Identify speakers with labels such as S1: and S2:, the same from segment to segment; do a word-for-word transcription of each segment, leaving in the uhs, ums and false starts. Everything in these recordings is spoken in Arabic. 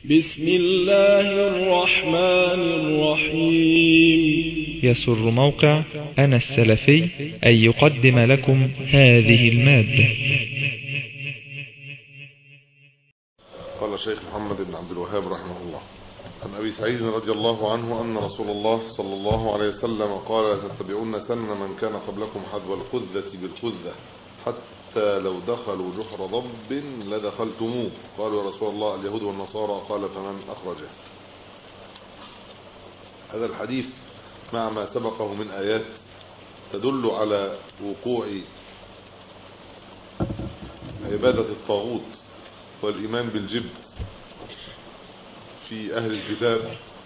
S1: بسم الله الرحمن الرحيم.
S2: يسر موقع أنا السلفي أن يقدم لكم هذه المادة.
S3: قال الشيخ محمد بن عبد الوهاب رحمه الله: عن أبي سعيد رضي الله عنه أن رسول الله صلى الله عليه وسلم قال: تتبعون سنن من كان قبلكم حذو الخذة بالخذة حتى لو دخلوا جحر ضب لدخلتموه. قالوا: يا رسول الله اليهود والنصارى. قال: فمن أخرجه؟ هذا الحديث مع ما سبقه من آيات تدل على وقوع عبادة الطاغوت والإيمان بالجبت في أهل الكتاب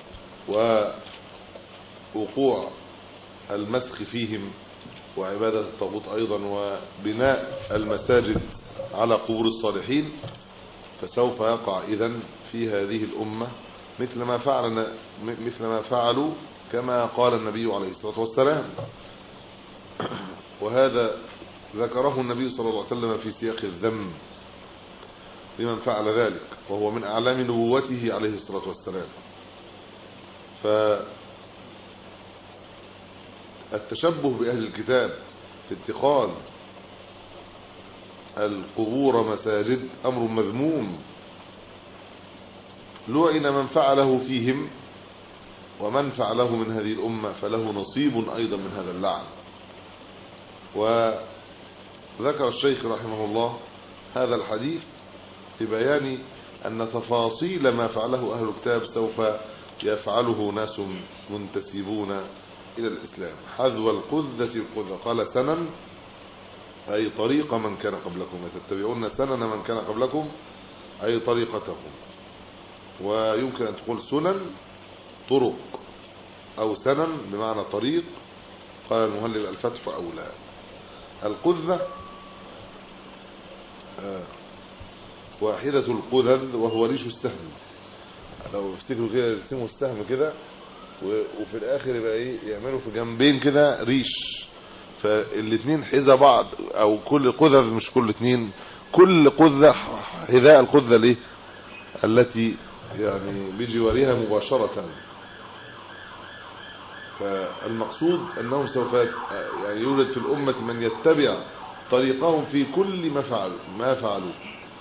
S3: ووقوع المسخ فيهم وعبادة الطاغوت أيضا وبناء المساجد على قبور الصالحين، فسوف يقع إذن في هذه الأمة مثل ما فعل مثل ما فعلوا كما قال النبي عليه الصلاة والسلام. وهذا ذكره النبي صلى الله عليه وسلم في سياق الذم لمن فعل ذلك، وهو من أعلام نبوته عليه الصلاة والسلام. فالتشبه بأهل الكتاب في اتخاذ القبور مساجد أمر مذموم، لعن من فعله فيهم، ومن فعله من هذه الأمة فله نصيب أيضا من هذا اللعن. وذكر الشيخ رحمه الله هذا الحديث في بيان أن تفاصيل ما فعله أهل الكتاب سوف يفعله ناس منتسبون إلى الإسلام. حذو القذة القذة، قال سنن أي طريق من كان قبلكم، تتبعون سنن من كان قبلكم أي طريقتهم. ويمكن أن تقول سنن طرق أو سنن بمعنى طريق. قال المهلب: الفتح أولى. القذة آه واحدة القذذ وهو ريش السهم. لو افتكروا كده يرسموا السهم كده وفي الاخر يبقى ايه، يعملوا في جنبين كده ريش، فالاثنين حذا بعض، او كل قذذ مش كل اثنين، كل قذة حذاء القذة ليه التي يعني بجوارها مباشرة. فالمقصود انهم سوف يعني يوجد في الامة من يتبع طريقهم في كل ما فعلوا ما فعلوا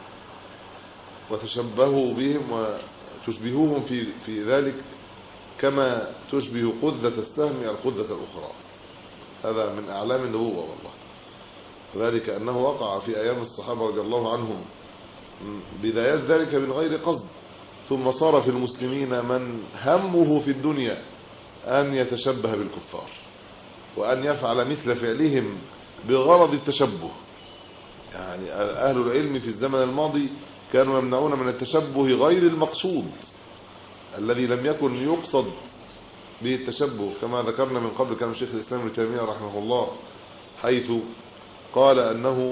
S3: وتشبهوا بهم وتشبهوهم في في ذلك كما تشبه قذة السهم القذة الأخرى. هذا من أعلام النبوة والله، وذلك أنه وقع في أيام الصحابة رضي الله عنهم بدايات ذلك من غير قصد، ثم صار في المسلمين من همه في الدنيا أن يتشبه بالكفار وأن يفعل مثل فعلهم بغرض التشبه. يعني أهل العلم في الزمن الماضي كانوا يمنعون من التشبه غير المقصود الذي لم يكن يقصد به التشبه، كما ذكرنا من قبل كلام شيخ الإسلام ابن تيمية رحمه الله، حيث قال أنه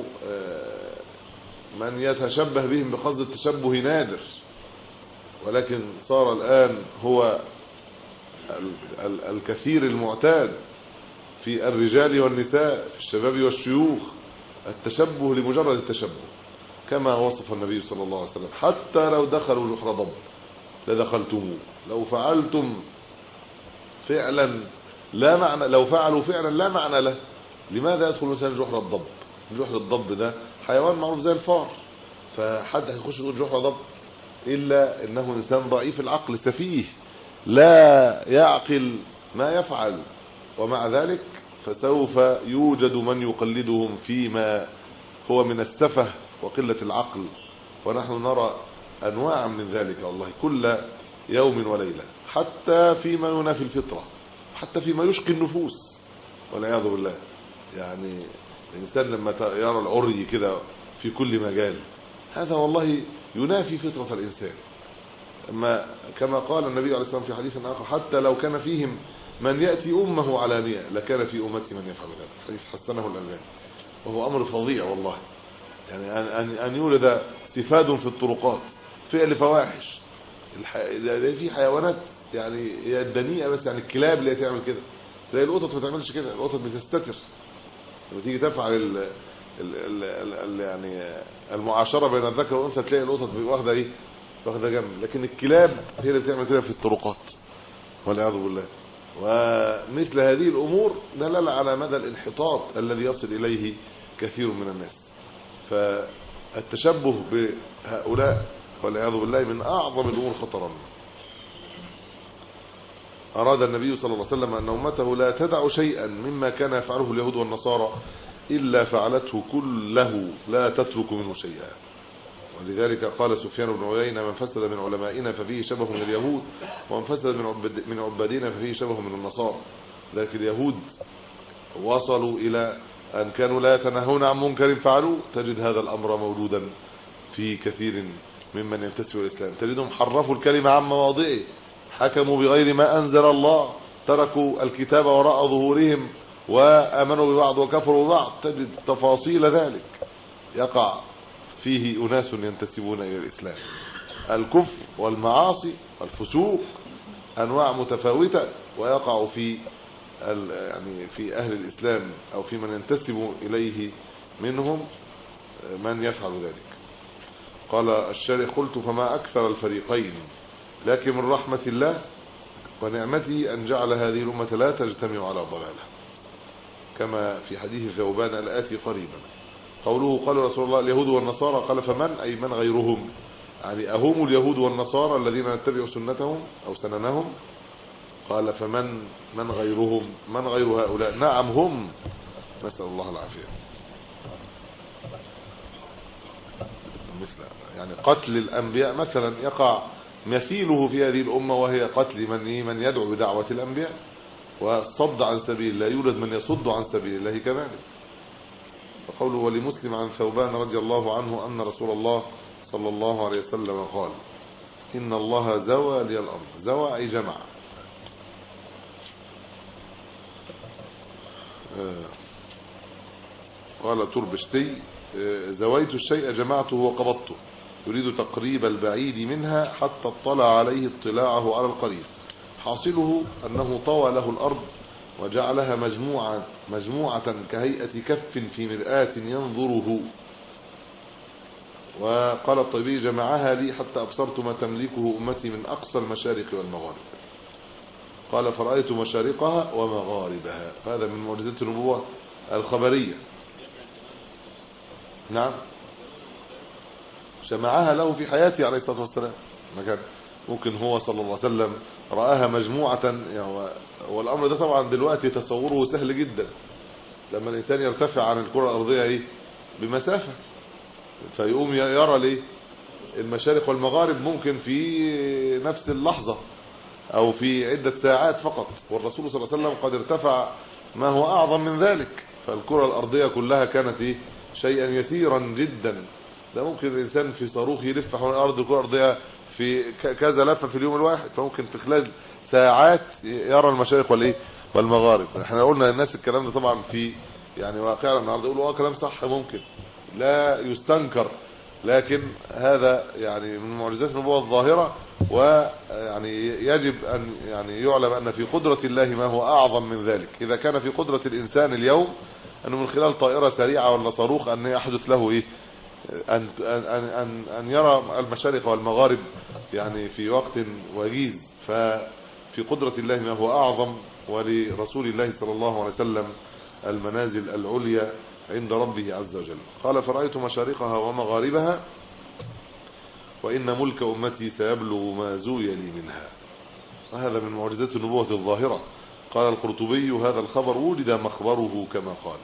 S3: من يتشبه بهم بقصد التشبه نادر، ولكن صار الآن هو الكثير المعتاد في الرجال والنساء، في الشباب والشيوخ، التشبه لمجرد التشبه، كما وصف النبي صلى الله عليه وسلم: حتى لو دخلوا جحر ضب لدخلتموه. لو فعلتم فعلا لا معنى لو فعلوا فعلا لا معنى له، لماذا يدخل مثلا جحر الضب؟ جحر الضب ده حيوان معروف زي الفار، فحد هيخش يقول جحر ضب الا انه انسان ضعيف العقل سفيه لا يعقل ما يفعل، ومع ذلك فسوف يوجد من يقلدهم فيما هو من السفه وقلة العقل. ونحن نرى أنواع من ذلك والله كل يوم وليلة، حتى فيما ينافي الفطرة، حتى فيما يشقي النفوس والعياذ بالله. يعني الإنسان لما يرى العري كده في كل مجال، هذا والله ينافي فطرة الإنسان. أما كما قال النبي عليه الصلاة والسلام في حديث آخر: حتى لو كان فيهم من يأتي أمه علانية لكان في أمتي من يفعل ذلك. حديث حسنه الألباني، وهو أمر فظيع والله. يعني أن أن يولد استفاد في الطرقات، فعل فواحش. في حيوانات يعني هي الدنيئة، بس يعني الكلاب اللي تعمل كده، زي القطط ما تعملش كده. القطط بتستتر لما تيجي تفعل ال ال ال ال يعني المعاشرة بين الذكر والأنثى، تلاقي القطط واخده ايه واخده جنب، لكن الكلاب هي اللي بتعمل كده في الطرقات والعياذ بالله. ومثل هذه الامور دلالة على مدى الانحطاط الذي يصل اليه كثير من الناس. فالتشبه بهؤلاء والعياذ بالله من اعظم الامور خطرا. اراد النبي صلى الله عليه وسلم ان امته لا تدع شيئا مما كان يفعله اليهود والنصارى الا فعلته كله لا تترك منه شيئا. ولذلك قال سفيان بن عيينة: من فسد من علمائنا ففيه شبه من اليهود، ومن فسد من عبد من عبادنا ففيه شبه من النصارى. لكن اليهود وصلوا الى ان كانوا لا يتناهون عن منكر فعلوه. تجد هذا الامر موجودا في كثير ممن ينتسب الاسلام، تجدهم حرفوا الكلمه عن مواضعه، حكموا بغير ما انزل الله، تركوا الكتاب وراء ظهورهم وامنوا ببعض وكفروا ببعض. تجد تفاصيل ذلك يقع فيه اناس ينتسبون الى الاسلام. الكفر والمعاصي والفسوق انواع متفاوته، ويقع في يعني في اهل الاسلام او في من ينتسب اليه منهم من يفعل ذلك. قال الشارح: قلت فما اكثر الفريقين، لكن من رحمه الله ونعمته ان جعل هذه الامه لا تجتمع على ضلاله، كما في حديث ثوبان الاتي قريبا. قوله قال رسول الله: اليهود والنصارى، قال فمن اي من غيرهم؟ يعني اهم اليهود والنصارى الذين نتبع سنتهم او سننهم؟ قال فمن من غيرهم؟ من غير هؤلاء؟ نعم هم، نسأل الله العافية. مثل يعني قتل الانبياء مثلا يقع مثيله في هذه الامه، وهي قتل من من يدعو بدعوه الانبياء، والصد عن سبيل الله. يوجد من يصد عن سبيل الله كذلك. فقوله: ولمسلم عن ثوبان رضي الله عنه ان رسول الله صلى الله عليه وسلم قال: ان الله زوى لي الارض. زوى اي جمع. قال تربشتي: زويت الشيء جمعته وقبضته، يريد تقريب البعيد منها حتى اطلع عليه اطلاعه على القريب. حاصله أنه طوى له الأرض وجعلها مجموعة مجموعة كهيئة كف في مرآة ينظره. وقال الطيبي: جمعها لي حتى أبصرت ما تملكه أمتي من أقصى المشارق والمغارب. قال: فرأيت مشارقها ومغاربها. هذا من معجزات النبوة الخبرية. نعم، جمعها له في حياته عليه الصلاة والسلام. ممكن هو صلى الله عليه وسلم رآها مجموعة يعني، والأمر ده طبعا دلوقتي تصوره سهل جدا، لما الإنسان يرتفع عن الكرة الأرضية ايه بمسافة، فيقوم يرى ليه المشارق والمغارب ممكن في نفس اللحظة او في عدة ساعات فقط. والرسول صلى الله عليه وسلم قد ارتفع ما هو اعظم من ذلك، فالكرة الارضية كلها كانت ايه شيئا يسيرا جدا. ده ممكن الانسان في صاروخ يلف حول الارض الكرة الارضية في كذا لفة في اليوم الواحد، فممكن في خلال ساعات يرى المشارق والايه والمغارب. احنا قلنا للناس الكلام ده طبعا في يعني واقعنا النهارده، يقولوا اه كلام صح ممكن لا يستنكر، لكن هذا يعني من معجزات النبوة الظاهرة، ويعني يجب ان يعني يعلم ان في قدرة الله ما هو اعظم من ذلك. اذا كان في قدرة الانسان اليوم انه من خلال طائرة سريعة ولا صاروخ ان يحدث له ايه ان ان ان, أن يرى المشارق والمغارب يعني في وقت وجيز، ففي قدرة الله ما هو اعظم. ولرسول الله صلى الله عليه وسلم المنازل العليا عند ربه عز وجل. قال: فرأيت مشارقها ومغاربها وإن ملك أمتي سيبلغ ما زوي لي منها. وهذا من معجزات النبوة الظاهرة. قال القرطبي: هذا الخبر وجد مخبره كما قال،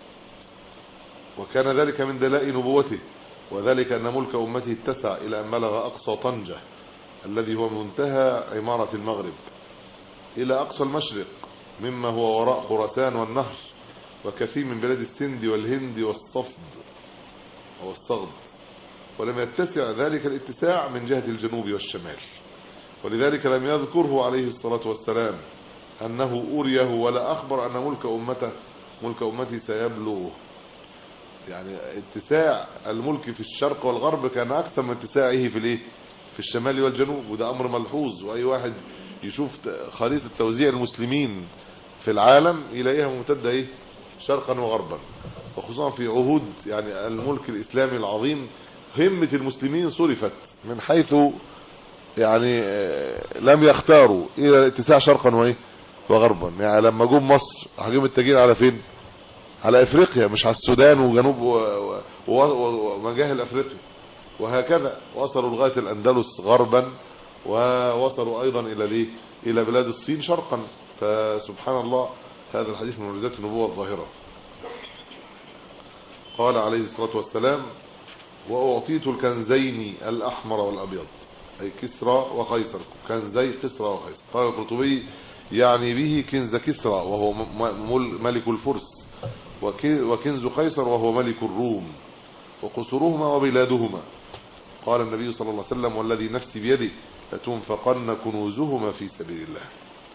S3: وكان ذلك من دلائل نبوته، وذلك أن ملك أمته اتسع إلى أن بلغ أقصى طنجة الذي هو منتهى عمارة المغرب، إلى أقصى المشرق مما هو وراء خراسان والنهر، وكثير من بلاد السند والهند والصفد والصغد. ولم يتسع ذلك الاتساع من جهة الجنوب والشمال، ولذلك لم يذكره عليه الصلاة والسلام أنه أريه ولا أخبر أن ملك أمته ملك أمتي سيبلغه. يعني اتساع الملك في الشرق والغرب كان أكثر من اتساعه في الايه في الشمال والجنوب، وده أمر ملحوظ. وأي واحد يشوف خريطة توزيع المسلمين في العالم يلاقيها ممتدة ايه شرقا وغربا، وخصوصا في عهود يعني الملك الإسلامي العظيم همة المسلمين صرفت من حيث يعني لم يختاروا الى الاتساع شرقا وايه وغربا. يعني لما جم مصر هجيب التاجير على فين؟ على افريقيا، مش على السودان وجنوب ومجاهل افريقيا. وهكذا وصلوا لغايه الاندلس غربا، ووصلوا ايضا الى الايه الى بلاد الصين شرقا. فسبحان الله، هذا الحديث من معجزات النبوه الظاهره. قال عليه الصلاه والسلام: واعطيت الكنزين الاحمر والابيض، اي كسرى وقيصر، كنزي كسرى وقيصر. قال القرطبي: يعني به كنز كسرى وهو ملك الفرس، وكنز قيصر وهو ملك الروم، وقصرهما وبلادهما. قال النبي صلى الله عليه وسلم: والذي نفسي بيده لتنفقن كنوزهما في سبيل الله.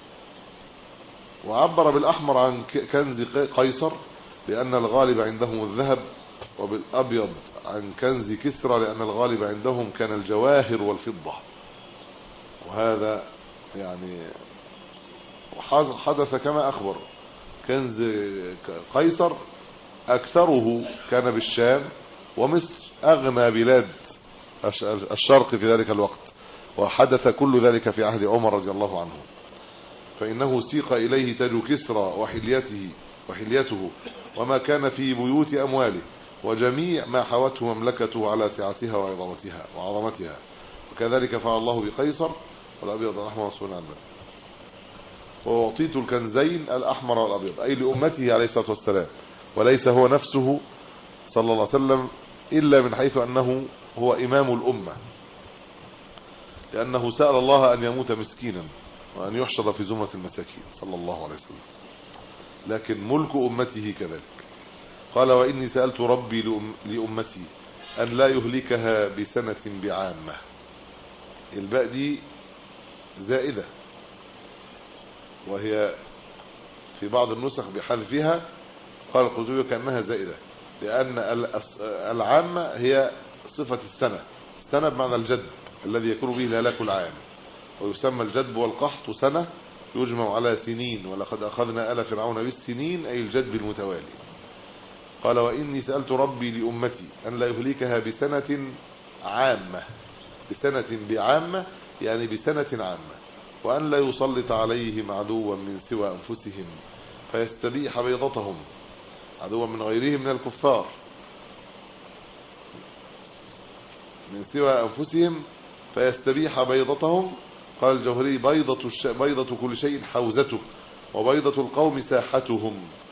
S3: وعبر بالأحمر عن كنز قيصر لأن الغالب عندهم الذهب، وبالأبيض عن كنز كسرى لأن الغالب عندهم كان الجواهر والفضة. وهذا يعني حدث كما أخبر. كنز قيصر أكثره كان بالشام ومصر، أغنى بلاد الشرق في ذلك الوقت، وحدث كل ذلك في عهد عمر رضي الله عنه. فإنه سيق إليه تاج كسرى وحليته وحليته وما كان في بيوت أمواله، وجميع ما حوته مملكته على سعتها وعظمتها وعظمتها. وكذلك فعل الله بقيصر والأبيض الأحمر والسود عنه. وأعطيت الكنزين الأحمر والأبيض، أي لأمته عليه الصلاة والسلام، وليس هو نفسه صلى الله عليه وسلم إلا من حيث أنه هو إمام الأمة، لأنه سأل الله أن يموت مسكينا وأن يحشر في زمرة المساكين صلى الله عليه وسلم، لكن ملك أمته كذلك. قال: وإني سألت ربي لأمتي أن لا يهلكها بسنة بعامة. الباء دي زائدة، وهي في بعض النسخ بحذفها. قال القرطبي: كأنها زائدة، لأن العامة هي صفة السنة، السنة بمعنى الجدب الذي يكون به الهلاك العام، ويسمى الجدب والقحط سنة يجمع على سنين، ولقد أخذنا آل فرعون بالسنين، أي الجدب المتوالي. قال: وإني سألت ربي لأمتي أن لا يهلكها بسنة عامة، بسنة بعامة يعني بسنة عامة، وأن لا يسلط عليهم عدوا من سوى أنفسهم فيستبيح بيضتهم، عدوا من غيرهم من الكفار، من سوى أنفسهم فيستبيح بيضتهم. قال الجوهري: بيضة, الش... بيضة كل شيء حوزته، وبيضة القوم ساحتهم.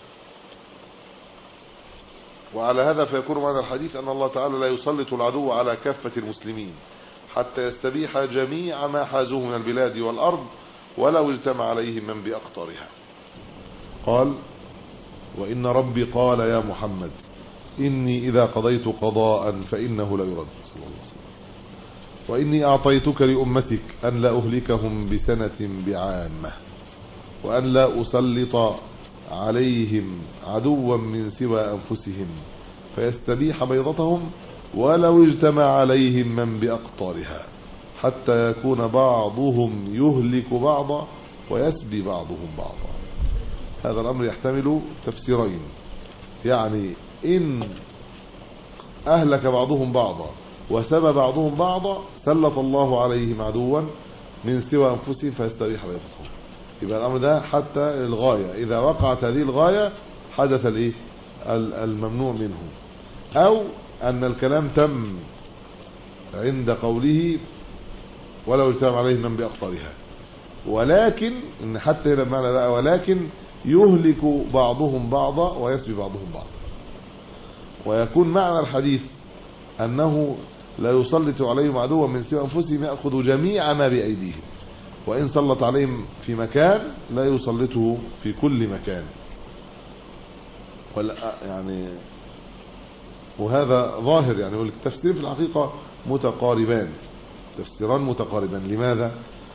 S3: وعلى هذا فيكون معنى الحديث أن الله تعالى لا يسلط العدو على كافة المسلمين حتى يستبيح جميع ما حازوه من البلاد والأرض ولو اجتمع عليهم من بأقطارها. قال: وإن ربي قال يا محمد إني إذا قضيت قضاء فإنه لا يرد، صلى الله عليه وسلم. وإني أعطيتك لأمتك أن لا أهلكهم بسنة بعامة، وأن لا أسلط عليهم عدوا من سوى أنفسهم فيستبيح بيضتهم ولو اجتمع عليهم من بأقطارها، حتى يكون بعضهم يهلك بعضا ويسبي بعضهم بعضا. هذا الأمر يحتمل تفسيرين، يعني إن أهلك بعضهم بعضا وسبى بعضهم بعضا سلط الله عليهم عدوا من سوى أنفسهم فيستبيح بيضتهم. يبقى الأمر ده حتى الغاية، إذا وقعت هذه الغاية حدث الإيه؟ الممنوع منه. أو أن الكلام تم عند قوله ولو اجتمع عليهم من بأقطارها، ولكن إن حتى هنا بمعنى بقى ولكن يهلك بعضهم بعضا ويسبي بعضهم بعضا. ويكون معنى الحديث أنه لا يسلط عليهم عدوا من سوى أنفسهم يأخذ جميع ما بأيديهم، وإن سلط عليهم في مكان لا يسلطه في كل مكان. ولا يعني وهذا ظاهر يعني، والتفسير في الحقيقة متقاربان، تفسيران متقاربان. لماذا؟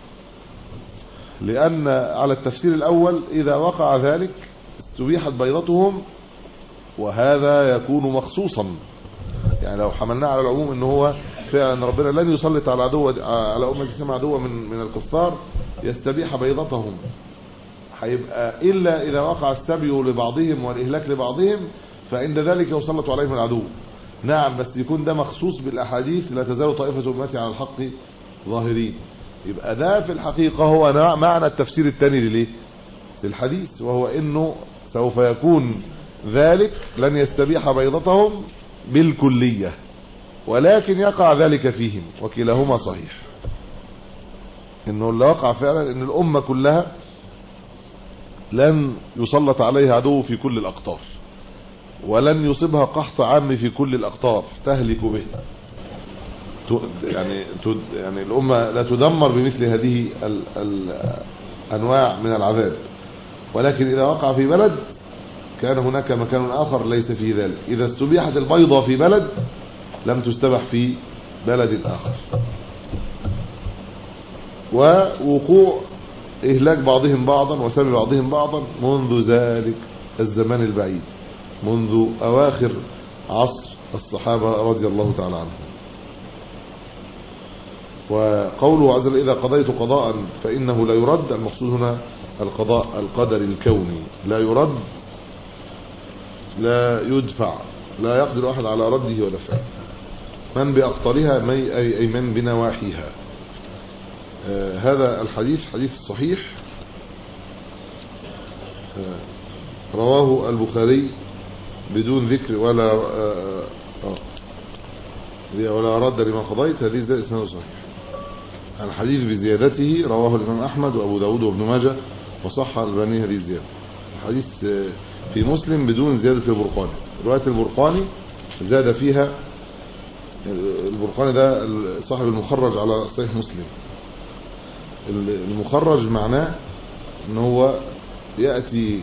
S3: لأن على التفسير الأول إذا وقع ذلك استبيحت بيضتهم، وهذا يكون مخصوصا، يعني لو حملناه على العموم إنه هو فعلا ربنا لن يسلط على عدو على أمة الإسلام عدوا من من الكفار يستبيح بيضتهم، هيبقى إلا إذا وقع السبي لبعضهم والإهلاك لبعضهم فعند ذلك يسلط عليهم العدو. نعم، بس يكون ده مخصوص بالأحاديث لا تزال طائفة أمتي على الحق ظاهرين. يبقى ده في الحقيقة هو معنى التفسير الثاني لليه للحديث، وهو انه سوف يكون ذلك لن يستبيح بيضتهم بالكلية، ولكن يقع ذلك فيهم، وكلاهما صحيح. انه اللي وقع فعلا ان الامة كلها لن يسلط عليها عدو في كل الاقطار، ولن يصيبها قحط عام في كل الاقطار تهلك به، يعني يعني الامة لا تدمر بمثل هذه الانواع من العذاب. ولكن اذا وقع في بلد كان هناك مكان اخر ليس فيه ذلك. اذا استبيحت البيضة في بلد لم تستبح في بلد اخر. ووقوع إهلاك بعضهم بعضا وسبب بعضهم بعضا منذ ذلك الزمان البعيد، منذ أواخر عصر الصحابة رضي الله تعالى عنهم. وقوله عز وجل إذا قضيت قضاء فإنه لا يرد، المقصود هنا القضاء القدر الكوني، لا يرد لا يدفع، لا يقدر أحد على رده ودفعه. من بأقطارها أي من بنواحيها. آه هذا الحديث حديث صحيح، آه رواه البخاري بدون ذكر ولا آه آه ولا رد لما قضيت، هذه زي اسمه صحيح. الحديث بزيادته رواه الإمام أحمد وأبو داود وابن ماجه وصح الألباني هذه الزيادة. الحديث آه في مسلم بدون زيادة البرقاني. رواية البرقاني زاد فيها، البرقاني ده صاحب المخرج على صحيح مسلم. المخرج معناه ان هو يأتي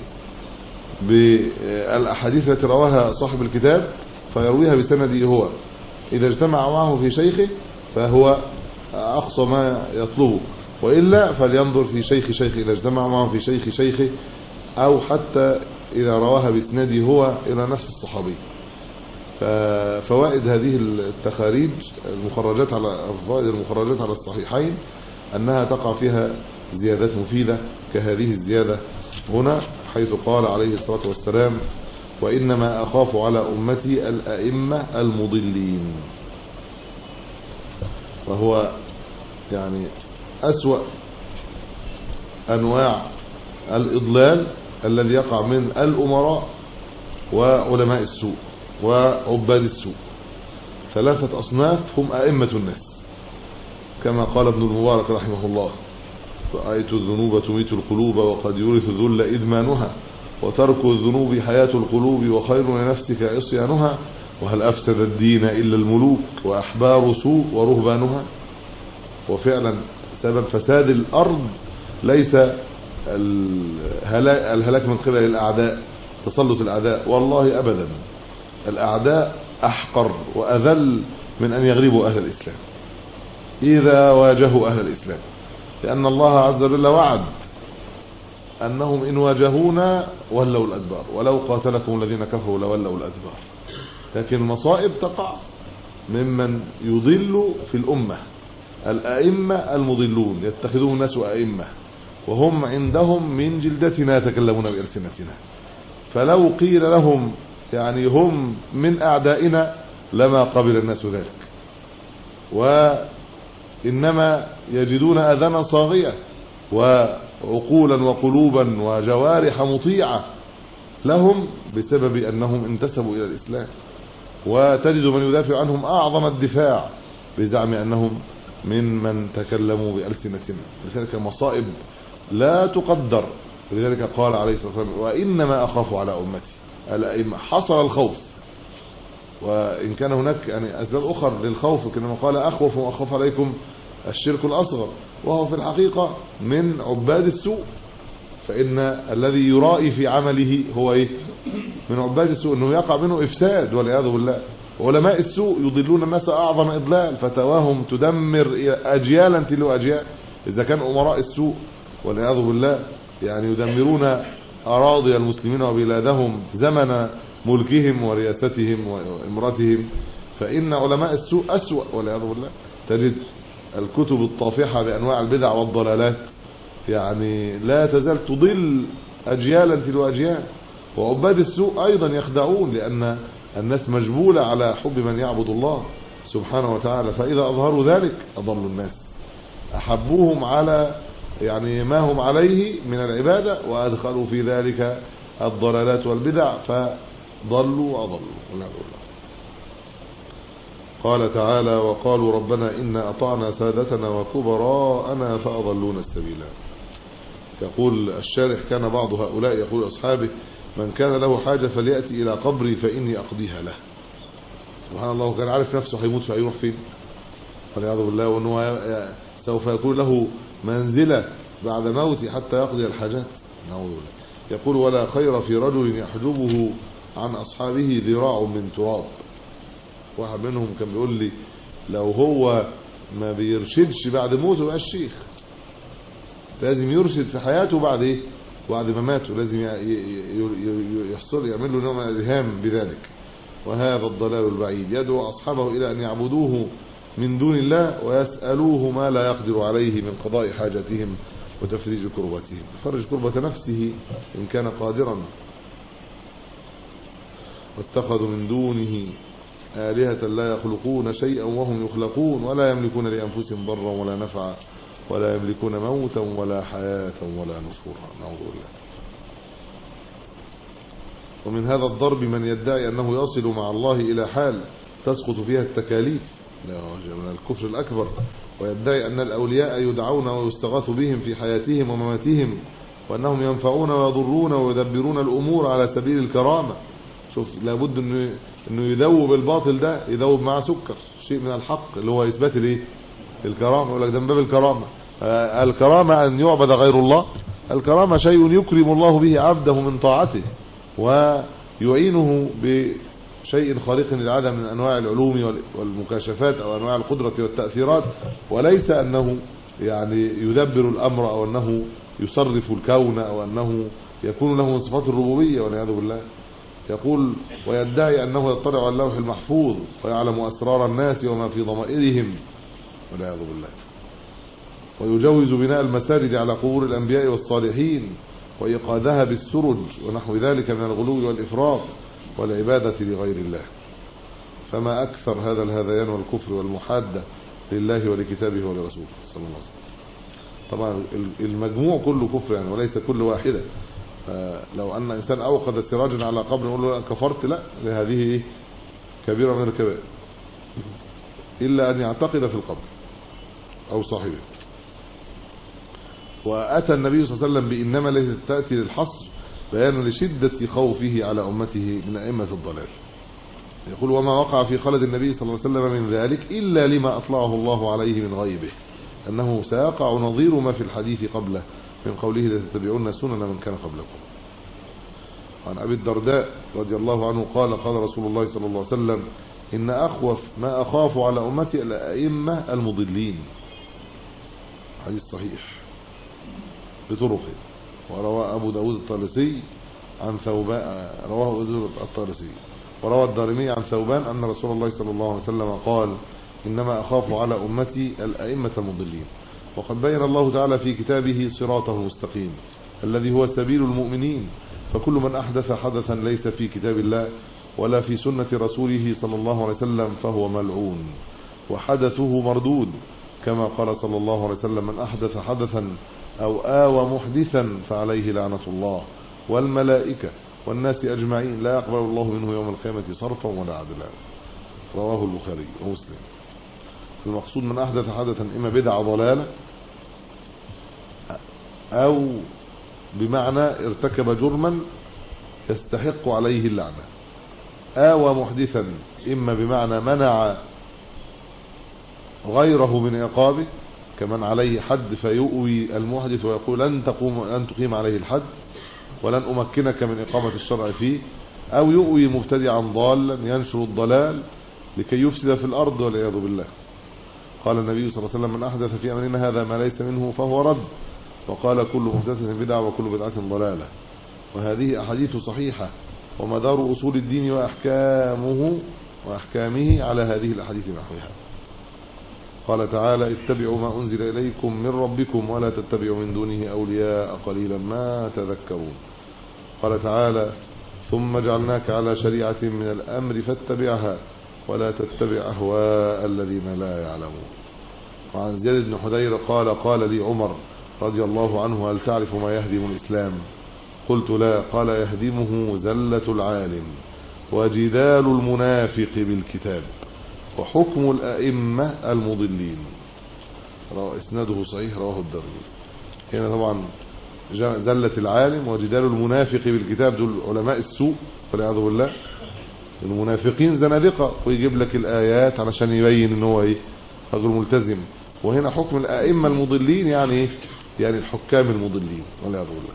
S3: بالاحاديث التي رواها صاحب الكتاب فيرويها بسنده هو، اذا اجتمع معه في شيخه فهو اقصى ما يطلبه، والا فلينظر في شيخ شيخه اذا اجتمع معه في شيخ شيخه، او حتى اذا رواها باسناده هو الى نفس الصحابي. ففوائد هذه التخاريج المخرجات على فوائد المخرجات على الصحيحين أنها تقع فيها زيادات مفيدة كهذه الزيادة هنا، حيث قال عليه الصلاة والسلام وإنما أخاف على أمتي الأئمة المضلين. وهو يعني أسوأ أنواع الإضلال الذي يقع من الأمراء وعلماء السوء وعباد السوء. ثلاثة أصناف هم أئمة الناس، كما قال ابن المبارك رحمه الله رأيت الذنوب تميت القلوب وقد يورث الذل إدمانها، وترك الذنوب حياة القلوب وخير لنفسك عصيانها، وهل أفسد الدين إلا الملوك وأحبار سوء ورهبانها. وفعلا سبب فساد الأرض ليس الهلاك من قبل الأعداء، تسلط الأعداء، والله أبدا، الأعداء أحقر وأذل من أن يغلبوا أهل الإسلام إذا واجهوا أهل الإسلام، لأن الله عز وجل وعد أنهم إن واجهونا ولوا الأدبار، ولو قاتلكم الذين كفروا لولوا الأدبار. لكن المصائب تقع ممن يضل في الأمة، الأئمة المضلون يتخذون الناس أئمة وهم عندهم من جلدتنا يتكلمون بألسنتنا، فلو قيل لهم يعني هم من أعدائنا لما قبل الناس ذلك، وإنما يجدون أذانا صاغية وعقولا وقلوبا وجوارح مطيعة لهم بسبب أنهم انتسبوا إلى الإسلام، وتجد من يدافع عنهم أعظم الدفاع بزعم أنهم من من تكلموا بألسنتنا. لذلك مصائب لا تقدر. لذلك قال عليه الصلاة والسلام وإنما أخاف على أمتي الأئمة. حصل الخوف، وإن كان هناك يعني أسباب أخرى للخوف، كما قال أخوف وأخاف عليكم الشرك الأصغر، وهو في الحقيقة من عباد السوء، فإن الذي يرائي في عمله هو إيه؟ من عباد السوء، أنه يقع منه إفساد والعياذ بالله. علماء السوء يضلون الناس أعظم إضلال، فتواهم تدمر أجيالا تلو أجيال. إذا كان أمراء السوء والعياذ بالله يعني يدمرون أراضي المسلمين وبلادهم زمن ملكهم ورياستهم وإمرتهم، فإن علماء السوء أسوأ والعياذ بالله. تجد الكتب الطافحة بأنواع البدع والضلالات يعني لا تزال تضل أجيالا تلو أجيال. وعباد السوء أيضا يخدعون، لأن الناس مجبولة على حب من يعبد الله سبحانه وتعالى، فإذا أظهروا ذلك أضلوا الناس. أحبوهم على يعني ما هم عليه من العبادة، وأدخلوا في ذلك الضلالات والبدع فضلوا وأضلوا. قال تعالى: وقالوا ربنا إنا أطعنا سادتنا وكبراءنا فأضلونا السبيلا. يقول الشارح: كان بعض هؤلاء يقول أصحابه: من كان له حاجة فليأتي إلى قبري فإني أقضيها له. سبحان الله، كان عارف نفسه هيموت فهيروح فين والعياذ بالله، وأنه سوف يكون له منزلة بعد موته حتى يقضي الحاجات. نعوذ بالله. يقول: ولا خير في رجل يحجبه عن أصحابه ذراع من تراب. واحد منهم كان بيقول لي: لو هو ما بيرشدش بعد موته يبقى الشيخ، لازم يرشد في حياته بعد ايه؟ بعد ما ماته لازم يحصل يعمل له نوع من الالهام بذلك. وهذا الضلال البعيد يدعو أصحابه إلى أن يعبدوه من دون الله ويسألوه ما لا يقدر عليه من قضاء حاجتهم وتفريج كربتهم. يفرج كربة نفسه إن كان قادرا. واتخذوا من دونه آلهة لا يخلقون شيئا وهم يخلقون ولا يملكون لأنفسهم ضرا ولا نفعا ولا يملكون موتا ولا حياة ولا نشورا. نعوذ بالله. ومن هذا الضرب من يدعي أنه يصل مع الله إلى حال تسقط فيها التكاليف من الكفر الأكبر، ويدعي أن الأولياء يدعون ويستغاث بهم في حياتهم ومماتهم، وأنهم ينفعون ويضرون ويدبرون الأمور على سبيل الكرامة. شوف، لابد أنه, إنه يذوب الباطل ده، يذوب معه سكر شيء من الحق اللي هو إثبات الايه؟ الكرامة. يقول لك ده من باب الكرامة. آه الكرامة أن يعبد غير الله. الكرامة شيء يكرم الله به عبده من طاعته ويعينه بشيء خارق للعادة من أنواع العلوم والمكاشفات أو أنواع القدرة والتأثيرات، وليس أنه يعني يدبر الأمر أو أنه يصرف الكون أو أنه يكون له من صفات الربوبية والعياذ بالله. يقول: ويدعي أنه يطلع على اللوح المحفوظ ويعلم أسرار الناس وما في ضمائرهم والعياذ بالله. ويجوز بناء المساجد على قبور الأنبياء والصالحين وإيقادها بالسرج ونحو ذلك من الغلو والإفراط والعبادة لغير الله. فما أكثر هذا الهذيان والكفر والمحادة لله ولكتابه ولرسوله صلى الله عليه وسلم. طبعا المجموع كله كفر يعني، وليس كل واحدة. لو أن إنسان أوقد سراجا على قبر نقول له كفرت؟ لا، لهذه كبيرة من الكبائر، إلا أن يعتقد في القبر أو صاحبه. وأتى النبي صلى الله عليه وسلم بإنما التي تأتي للحصر بيان لشدة خوفه على أمته من أئمة الضلال. يقول: وما وقع في خلد النبي صلى الله عليه وسلم من ذلك إلا لما أطلعه الله عليه من غيبه أنه سيقع نظير ما في الحديث قبله من قوله: لتتبعون سنن من كان قبلكم. عن أبي الدرداء رضي الله عنه قال: قال رسول الله صلى الله عليه وسلم: إن أخوف ما أخاف على أمتي الأئمة المضلين. حديث صحيح بطرقه. وروى أبو داود الطالسي عن ثوبان، رواه أبو داود الطالسي وروى الدارمي عن ثوبان أن رسول الله صلى الله عليه وسلم قال: إنما أخاف على أمتي الأئمة المضلين. وقد بين الله تعالى في كتابه صراطه المستقيم الذي هو سبيل المؤمنين، فكل من أحدث حدثا ليس في كتاب الله ولا في سنة رسوله صلى الله عليه وسلم فهو ملعون وحدثه مردود، كما قال صلى الله عليه وسلم: من أحدث حدثا أو آوى محدثا فعليه لعنة الله والملائكة والناس أجمعين لا يقبل الله منه يوم القيامة صرفا ولا عدلا. رواه البخاري ومسلم. المقصود من أحدث حدثا إما بدعة ضلالة أو بمعنى ارتكب جرما يستحق عليه اللعنة. آوى محدثا إما بمعنى منع غيره من عقابه كمن عليه حد فيؤوي المحدث ويقول: لن تقوم لن تقيم عليه الحد ولن أمكنك من إقامة الشرع فيه، أو يؤوي مبتدعا ضالا ينشر الضلال لكي يفسد في الأرض والعياذ بالله. قال النبي صلى الله عليه وسلم: من أحدث في أمرنا هذا ما ليس منه فهو رد. وقال: كل محدثة بدعة وكل بدعة ضلالة. وهذه أحاديث صحيحة ومدار أصول الدين وأحكامه وأحكامه على هذه الأحاديث نحوها. قال تعالى: اتبعوا ما أنزل إليكم من ربكم ولا تتبعوا من دونه أولياء قليلا ما تذكرون. قال تعالى: ثم جعلناك على شريعة من الأمر فاتبعها ولا تتبع أهواء الذين لا يعلمون. وعن زياد بن حدير قال قال لي عمر رضي الله عنه هل تعرف ما يهدم الإسلام؟ قلت لا. قال يهدمه زلة العالم وجدال المنافق بالكتاب وحكم الأئمة المضلين. اسناده صحيح رواه الدرمي. هنا طبعا زلة العالم وجدال المنافق بالكتاب دول علماء السوء والعياذ بالله. المنافقين زنادقة ويجيب لك الآيات علشان يبين ان هو ايه رجل ملتزم. وهنا حكم الأئمة المضلين يعني ايه؟ يعني الحكام المضلين والعياذ بالله.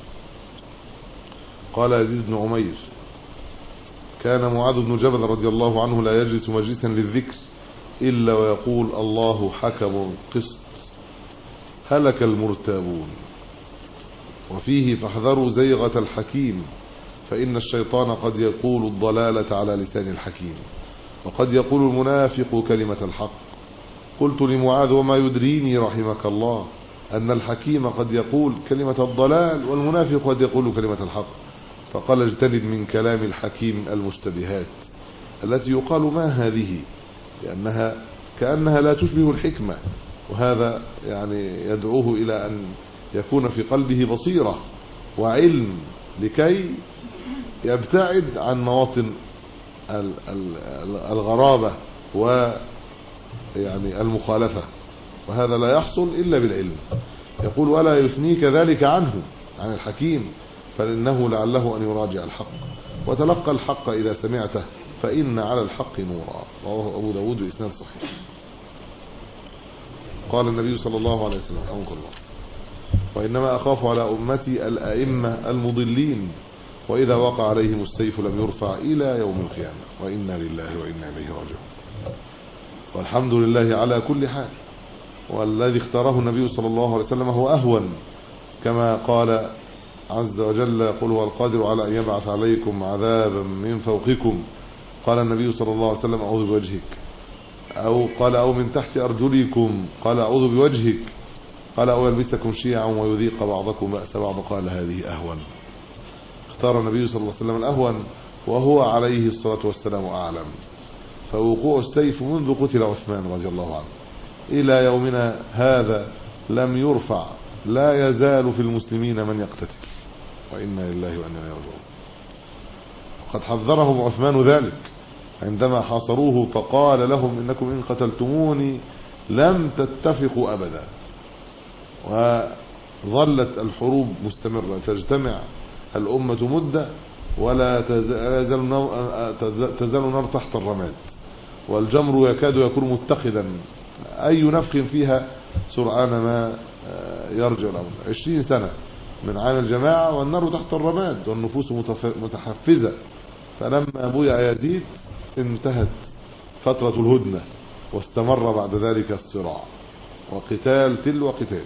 S3: قال يزيد بن عمير كان معاذ بن جبل رضي الله عنه لا يجلس مجلسا للذكر إلا ويقول الله حكم قسط هلك المرتابون. وفيه فاحذروا زيغة الحكيم فإن الشيطان قد يقول الضلالة على لسان الحكيم وقد يقول المنافق كلمة الحق. قلت لمعاذ وما يدريني رحمك الله أن الحكيم قد يقول كلمة الضلال والمنافق قد يقول كلمة الحق. فقال اجتنب من كلام الحكيم المشتبهات التي يقال ما هذه لأنها كأنها لا تشبه الحكمة. وهذا يعني يدعوه إلى أن يكون في قلبه بصيرة وعلم لكي يبتعد عن مواطن الغرابة ويعني المخالفة. وهذا لا يحصل إلا بالعلم. يقول ولا يثنيك ذلك عنه عن الحكيم فإنه لعله أن يراجع الحق وتلقى الحق إذا سمعته فإن على الحق نورا. رواه أبو داود بإسناد صحيح. قال النبي صلى الله عليه وسلم رحمه الله وإنما أخاف على أمتي الأئمة المضلين وإذا وقع عليهم السيف لم يرفع إلى يوم القيامة وإنا لله وإنا إليه راجعون. والحمد لله على كل حال. والذي اختاره النبي صلى الله عليه وسلم هو أهون كما قال عز وجل قل هو القادر على أن يبعث عليكم عذابا من فوقكم. قال النبي صلى الله عليه وسلم أعوذ بوجهك أو قال أو من تحت أرجلكم قال أعوذ بوجهك قال أو يلبسكم شيعا ويذيق بعضكم بأس بعض قال هذه أهون. اختار النبي صلى الله عليه وسلم الأهون وهو عليه الصلاة والسلام أعلم. فوقوع السيف منذ قتل عثمان رضي الله عنه إلى يومنا هذا لم يرفع لا يزال في المسلمين من يقتتل وإنا لله وإنا إليه راجعون. وقد حذرهم عثمان ذلك عندما حاصروه فقال لهم إنكم إن قتلتموني لم تتفقوا أبدا. وظلت الحروب مستمرة تجتمع الأمة مدة ولا تزال نار تحت الرماد والجمر يكاد يكون متخذا أي نفخ فيها سرعان ما يرجع الأمر. عشرين سنة من عام الجماعة والنار تحت الرماد والنفوس متحفزة. فلما بويع يزيد انتهت فترة الهدنة واستمر بعد ذلك الصراع وقتال تلو قتال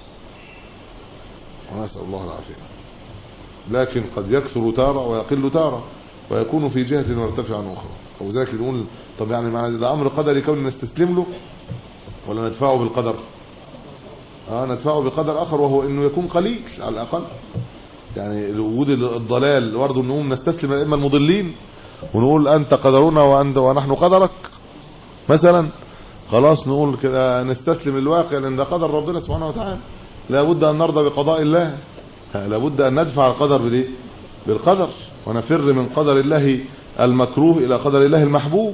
S3: ونسأل الله العافية. لكن قد يكثر تارة ويقل تارة ويكون في جهة ويرتفع عن أخرى. وذلك نقول طب يعني معنى الأمر قدري كون نستسلم له ولا ندفعه بالقدر؟ اه ندفعه بقدر آخر وهو انه يكون قليل على الأقل. يعني وجود الضلال برضه نقوم نستسلم الأئمة المضلين ونقول أنت قدرنا وأنت ونحن قدرك مثلا. خلاص نقول كده نستسلم الواقع لأن ده قدر ربنا سبحانه وتعالى. لابد أن نرضى بقضاء الله. لابد أن ندفع القدر بالايه؟ بالقدر ونفر من قدر الله المكروه إلى قدر الله المحبوب.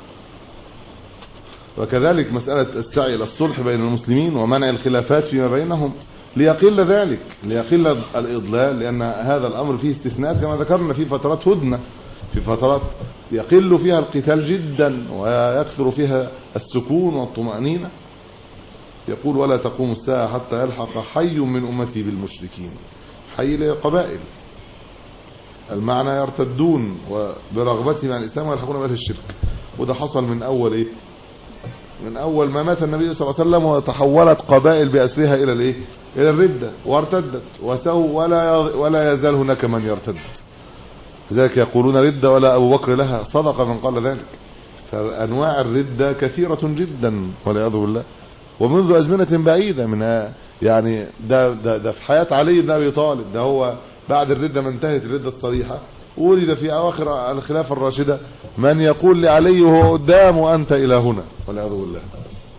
S3: وكذلك مسألة السعي إلى الصلح بين المسلمين ومنع الخلافات فيما بينهم ليقل ذلك ليقل الإضلال لأن هذا الأمر فيه استثناءات كما ذكرنا في فترات هدنة في فترات يقل فيها القتال جدا ويكثر فيها السكون والطمأنينة. يقول ولا تقوم الساعة حتى يلحق حي من أمتي بالمشركين. حي لقبائل المعنى يرتدون وبرغبتهم عن الإسلام ويلحقون بأهل الشرك. وده حصل من أول إيه من أول ما مات النبي صلى الله عليه وسلم وتحولت قبائل بأسرها إلى الإيه إلى الردة وارتدت وسو ولا ولا يزال هناك من يرتد. لذلك يقولون ردة ولا أبو بكر لها صدق من قال ذلك. فأنواع الردة كثيرة جدا والعياذ بالله ومنذ أزمنة بعيدة منها. يعني ده, ده, ده في حياة علي بن أبي طالب ده هو بعد الردة ما انتهت الردة الصريحة ولد في أواخر الخلافة الراشدة من يقول لعلي وهو قدام وأنت إلى هنا والعياذ بالله.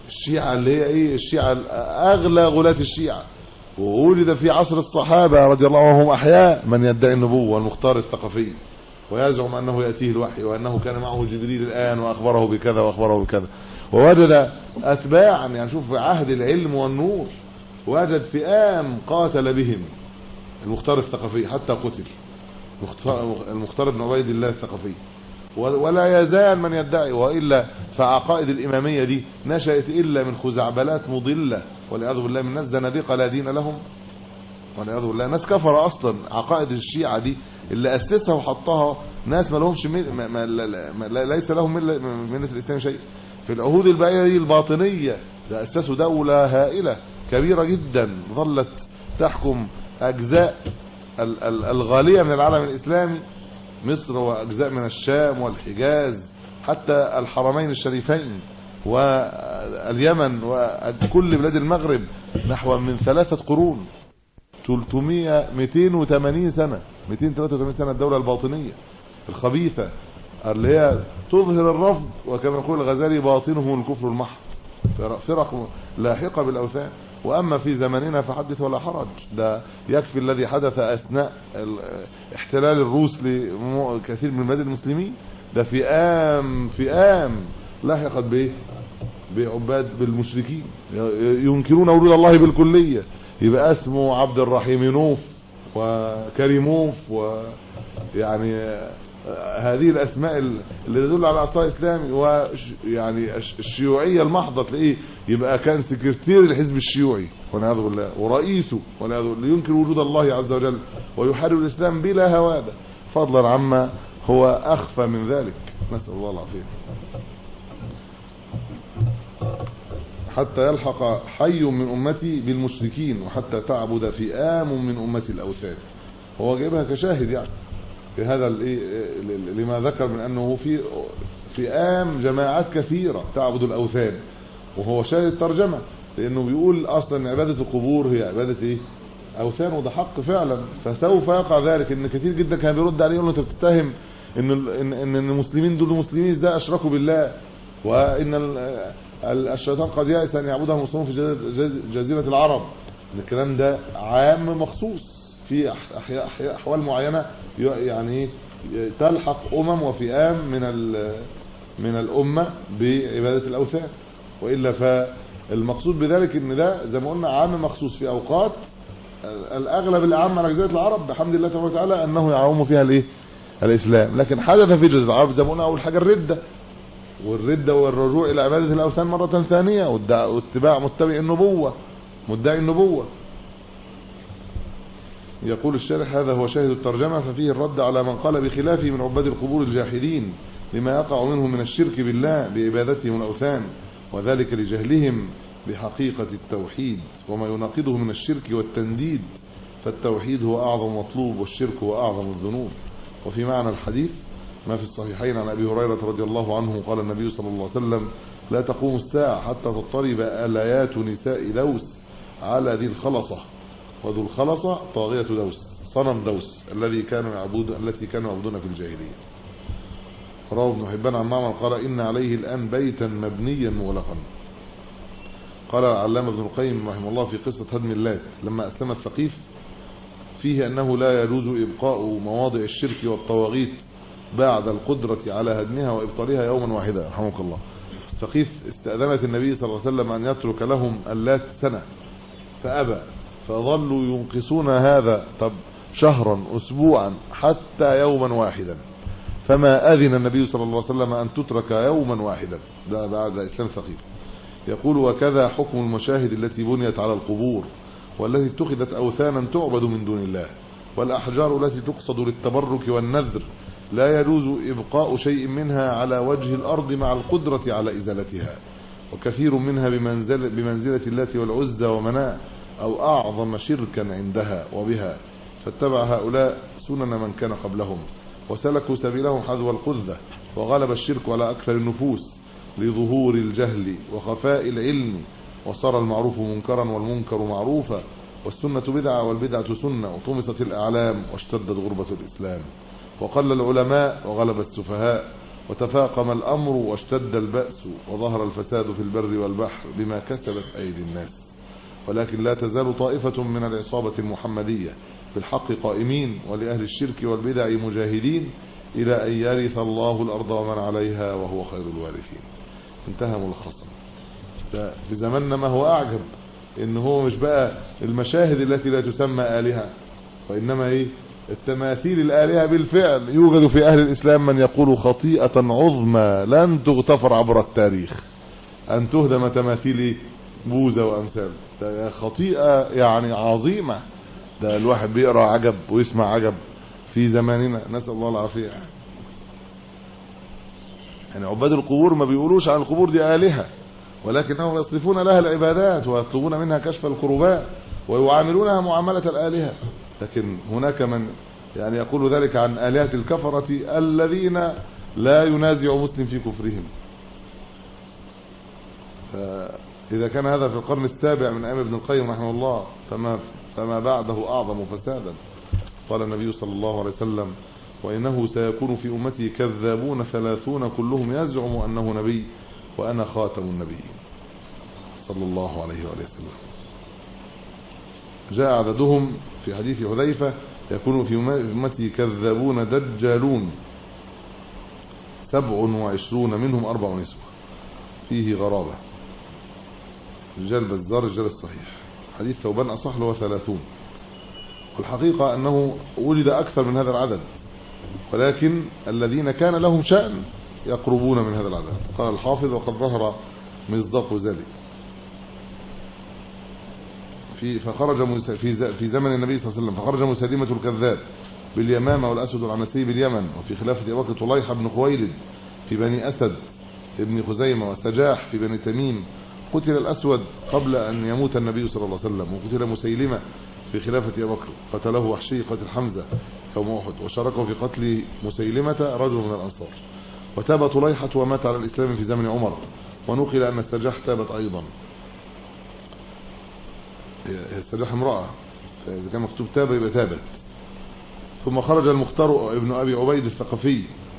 S3: الشيعة اللي هي ايه الشيعة اغلى غلاة الشيعة. وولد في عصر الصحابة رضي الله عنهم احياء من يدعي النبوة المختار الثقفي ويزعم انه يأتيه الوحي وانه كان معه جبريل الان واخبره بكذا واخبره بكذا. ووجد اتباعا، يعني شوف في عهد العلم والنور وجد فئام قاتل بهم المختار الثقفي حتى قتل المختار بن عبيد الله الثقفي. ولا يزال من يدعي، وإلا فعقائد الإمامية دي نشأت إلا من خزعبلات مضلة والعياذ بالله، من ناس زنادقة لا دين لهم والعياذ بالله، ناس كفر أصلا. عقائد الشيعة دي اللي أسسها وحطها ناس ما لهمش ما ما ما ليس لهم من الإسلام شيء. في العهود البعيدة دي الباطنية ده أسسوا دولة هائلة كبيرة جدا ظلت تحكم أجزاء الغالية من العالم الإسلامي، مصر وأجزاء من الشام والحجاز حتى الحرمين الشريفين واليمن وكل بلاد المغرب نحو من ثلاثة قرون ثلاثمائة مئتين وثمانين سنة مئتين وثلاثة وثمانين سنة. الدولة الباطنية الخبيثة اللي هي تظهر الرفض، وكما يقول الغزالي باطنه الكفر المحض، فرق لاحقة بالأوثان. وأما في زماننا فحدث ولا حرج، ده يكفي الذي حدث أثناء احتلال الروس لكثير من بلاد المسلمين، ده فئام فئام لاحقت بايه بعباد بالمشركين ينكرون وجود الله بالكلية، يبقى اسمه عبد الرحيم نوف وكريموف، ويعني هذه الاسماء اللي تدل على اصل اسلامي. ويعني الشيوعيه المحضه تلاقيه يبقى كان سكرتير الحزب الشيوعي والعياذ بالله ورئيسه والعياذ بالله، ينكر وجود الله عز وجل ويحارب الاسلام بلا هواده، فضلا عما هو اخفى من ذلك، نسال الله العافيه. حتى يلحق حي من امتي بالمشركين وحتى تعبد فئام من امتي الاوثان. هو جايبها كشاهد يعني في هذا لما ذكر من انه في فئام جماعات كثيرة تعبد الاوثان، وهو شاهد ترجمة لانه بيقول اصلا عبادة القبور هي عبادة ايه اوثان، وده حق فعلا. فسوف يقع ذلك ان كثير جدا كان بيرد عليه يقول له انت بتتهم ان ان ان المسلمين دول المسلمين ده اشركوا بالله، وان الشيطان قد يأس ان يعبدهم المسلمون في جزيرة العرب. الكلام ده عام مخصوص في احوال معينة، يعني تلحق امم وفئام من من الامه بعباده الاوثان. والا فالمقصود بذلك ان ده زي ما قلنا عام مخصوص في اوقات الاغلب العام على جزيره العرب بحمد الله تبارك وتعالى انه يعوم فيها الايه الاسلام. لكن حدث في جزيره العرب زي ما قلنا اول حاجه الرده، والرده والرجوع الى عباده الاوثان مره ثانيه، واتباع متبع النبوه مدعي النبوه. يقول الشارح هذا هو شاهد الترجمة، ففيه الرد على من قال بخلافه من عباد القبور الجاحدين لما يقع منهم من الشرك بالله بعبادتهم الأوثان، وذلك لجهلهم بحقيقة التوحيد وما يناقضه من الشرك والتنديد، فالتوحيد هو أعظم مطلوب والشرك هو أعظم الذنوب. وفي معنى الحديث ما في الصحيحين عن أبي هريرة رضي الله عنه قال النبي صلى الله عليه وسلم: لا تقوم الساعة حتى تضطرب آليات نساء دوس على ذي الخلصة، وذو الخلصة طاغية دوس صنم دوس الذي كانوا يعبدون التي كانوا يعبدون في الجاهلية. رواه ابن حبان عن معمر قال: إن عليه الآن بيتا مبنيا مغلقا. قال العلامة ابن القيم رحمه الله في قصة هدم اللات لما أسلم الثقيف فيه أنه لا يجوز إبقاء مواضع الشرك والطواغيت بعد القدرة على هدمها وإبطالها يوما واحدا. رحمك الله. الثقيف استأذنت النبي صلى الله عليه وسلم أن يترك لهم اللات سنة فأبى، فظلوا ينقصون هذا طب شهرا أسبوعا حتى يوما واحدا، فما أذن النبي صلى الله عليه وسلم أن تترك يوما واحدا. ده بعد إسلام ثقيف. يقول: وكذا حكم المشاهد التي بنيت على القبور والتي اتخذت أوثانا تعبد من دون الله، والأحجار التي تقصد للتبرك والنذر لا يجوز إبقاء شيء منها على وجه الأرض مع القدرة على إزالتها، وكثير منها بمنزلة, بمنزلة اللات والعزى ومناة أو أعظم شركا عندها وبها، فاتبع هؤلاء سنن من كان قبلهم وسلكوا سبيلهم حذو القذة، وغلب الشرك على أكثر النفوس لظهور الجهل وخفاء العلم، وصار المعروف منكرا والمنكر معروفا، والسنة بدعة والبدعة سنة، وطمست الأعلام واشتدت غربة الإسلام، وقل العلماء وغلب السفهاء، وتفاقم الأمر واشتد البأس وظهر الفساد في البر والبحر بما كسبت أيدي الناس، ولكن لا تزال طائفة من العصابة المحمدية بالحق قائمين، ولأهل الشرك والبدع مجاهدين، إلى أن يرث الله الأرض ومن عليها وهو خير الوارثين. انتهى ملخصا. في زماننا ما هو أعجب إن هو مش بقى المشاهد التي لا تسمى آلهة، وإنما إيه التماثيل الآلهة بالفعل. يوجد في أهل الإسلام من يقول خطيئة عظمى لن تغتفر عبر التاريخ أن تهدم تماثيل بوذا وأمثال. ده خطيئة يعني عظيمة. ده الواحد بيقرأ عجب ويسمع عجب في زماننا، نسأل الله العافية. يعني عباد القبور ما بيقولوش عن القبور دي آلهة، ولكنهم يصرفون لها العبادات ويطلبون منها كشف الكربات ويعاملونها معاملة الآلهة. لكن هناك من يعني يقول ذلك عن آلهة الكفرة الذين لا ينازع مسلم في كفرهم. فإذا كان هذا في القرن السابع من أيام ابن القيم رحمه الله، فما, فما بعده أعظم فسادا. قال النبي صلى الله عليه وسلم: وإنه سيكون في أمتي كذابون ثلاثون كلهم يزعم أنه نبي وأنا خاتم النبيين، صلى الله عليه وسلم. جاء عددهم في حديث حذيفة: يكون في أمتي كذابون دجالون سبع وعشرون منهم أربع نسوة. فيه غرابة. رجال بزار رجال الصحيح. حديث ثوبان أصح له ثلاثون، والحقيقة أنه وجد أكثر من هذا العدد، ولكن الذين كان لهم شأن يقربون من هذا العدد. قال الحافظ: وقد ظهر مصداق ذلك في فخرج في في زمن النبي صلى الله عليه وسلم. فخرج مسيلمة الكذاب باليمامة والأسود العنسي باليمن، وفي خلافة أبي بكر طليحة بن خويلد في بني أسد ابن خزيمة، وسجاح في بني تميم. قتل الأسود قبل أن يموت النبي صلى الله عليه وسلم، وقتل مسيلمة في خلافة أبي بكر. قتله وحشي قتل حمزة يوم أحد، وشاركه في قتل مسيلمة رجل من الأنصار. وتاب طليحة ومات على الإسلام في زمن عمر، ونقل أن السجاح تابت أيضا. السجاح امرأة، فإذا كان مكتوب تاب يبقى تابت. ثم خرج المختار ابن أبي عبيد الثقفي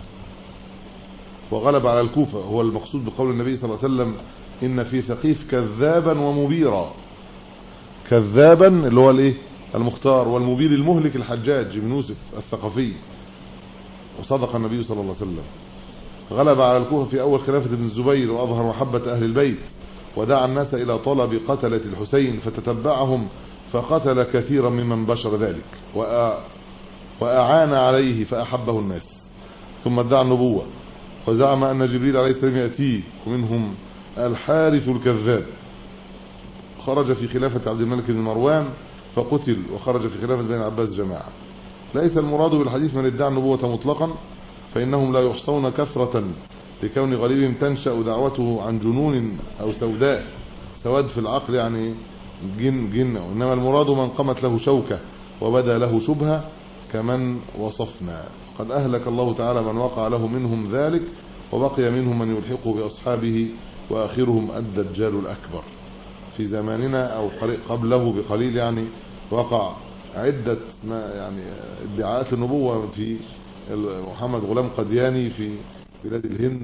S3: وغلب على الكوفة. هو المقصود بقول النبي صلى الله عليه وسلم: إن في ثقيف كذابا ومبيرا. كذابا اللي هو الايه المختار، والمبير المهلك الحجاج بن يوسف الثقفي. وصدق النبي صلى الله عليه وسلم. غلب على الكوفة في أول خلافة ابن الزبير، وأظهر محبة أهل البيت، ودعا الناس إلى طلب قتلة الحسين، فتتبعهم فقتل كثيرا ممن بشر ذلك، وأعان عليه فأحبه الناس. ثم ادعى النبوة وزعم أن جبريل عليه السلام يأتيه، ومنهم الحارث الكذاب. خرج في خلافة عبد الملك بن مروان فقتل، وخرج في خلافة بني عباس جماعة. ليس المراد بالحديث من ادعى النبوة مطلقا، فإنهم لا يحصون كثرة لكون غالبهم تنشأ دعوته عن جنون أو سوداء، سواد في العقل يعني جن جن إنما المراد من قامت له شوكة وبدا له شبهة كمن وصفنا. قد أهلك الله تعالى من وقع له منهم ذلك، وبقي منهم من يلحقه بأصحابه، وآخرهم الدجال الأكبر. في زماننا أو قبله بقليل يعني وقع عدة يعني ادعاءات النبوة في محمد غلام قدياني في بلاد الهند،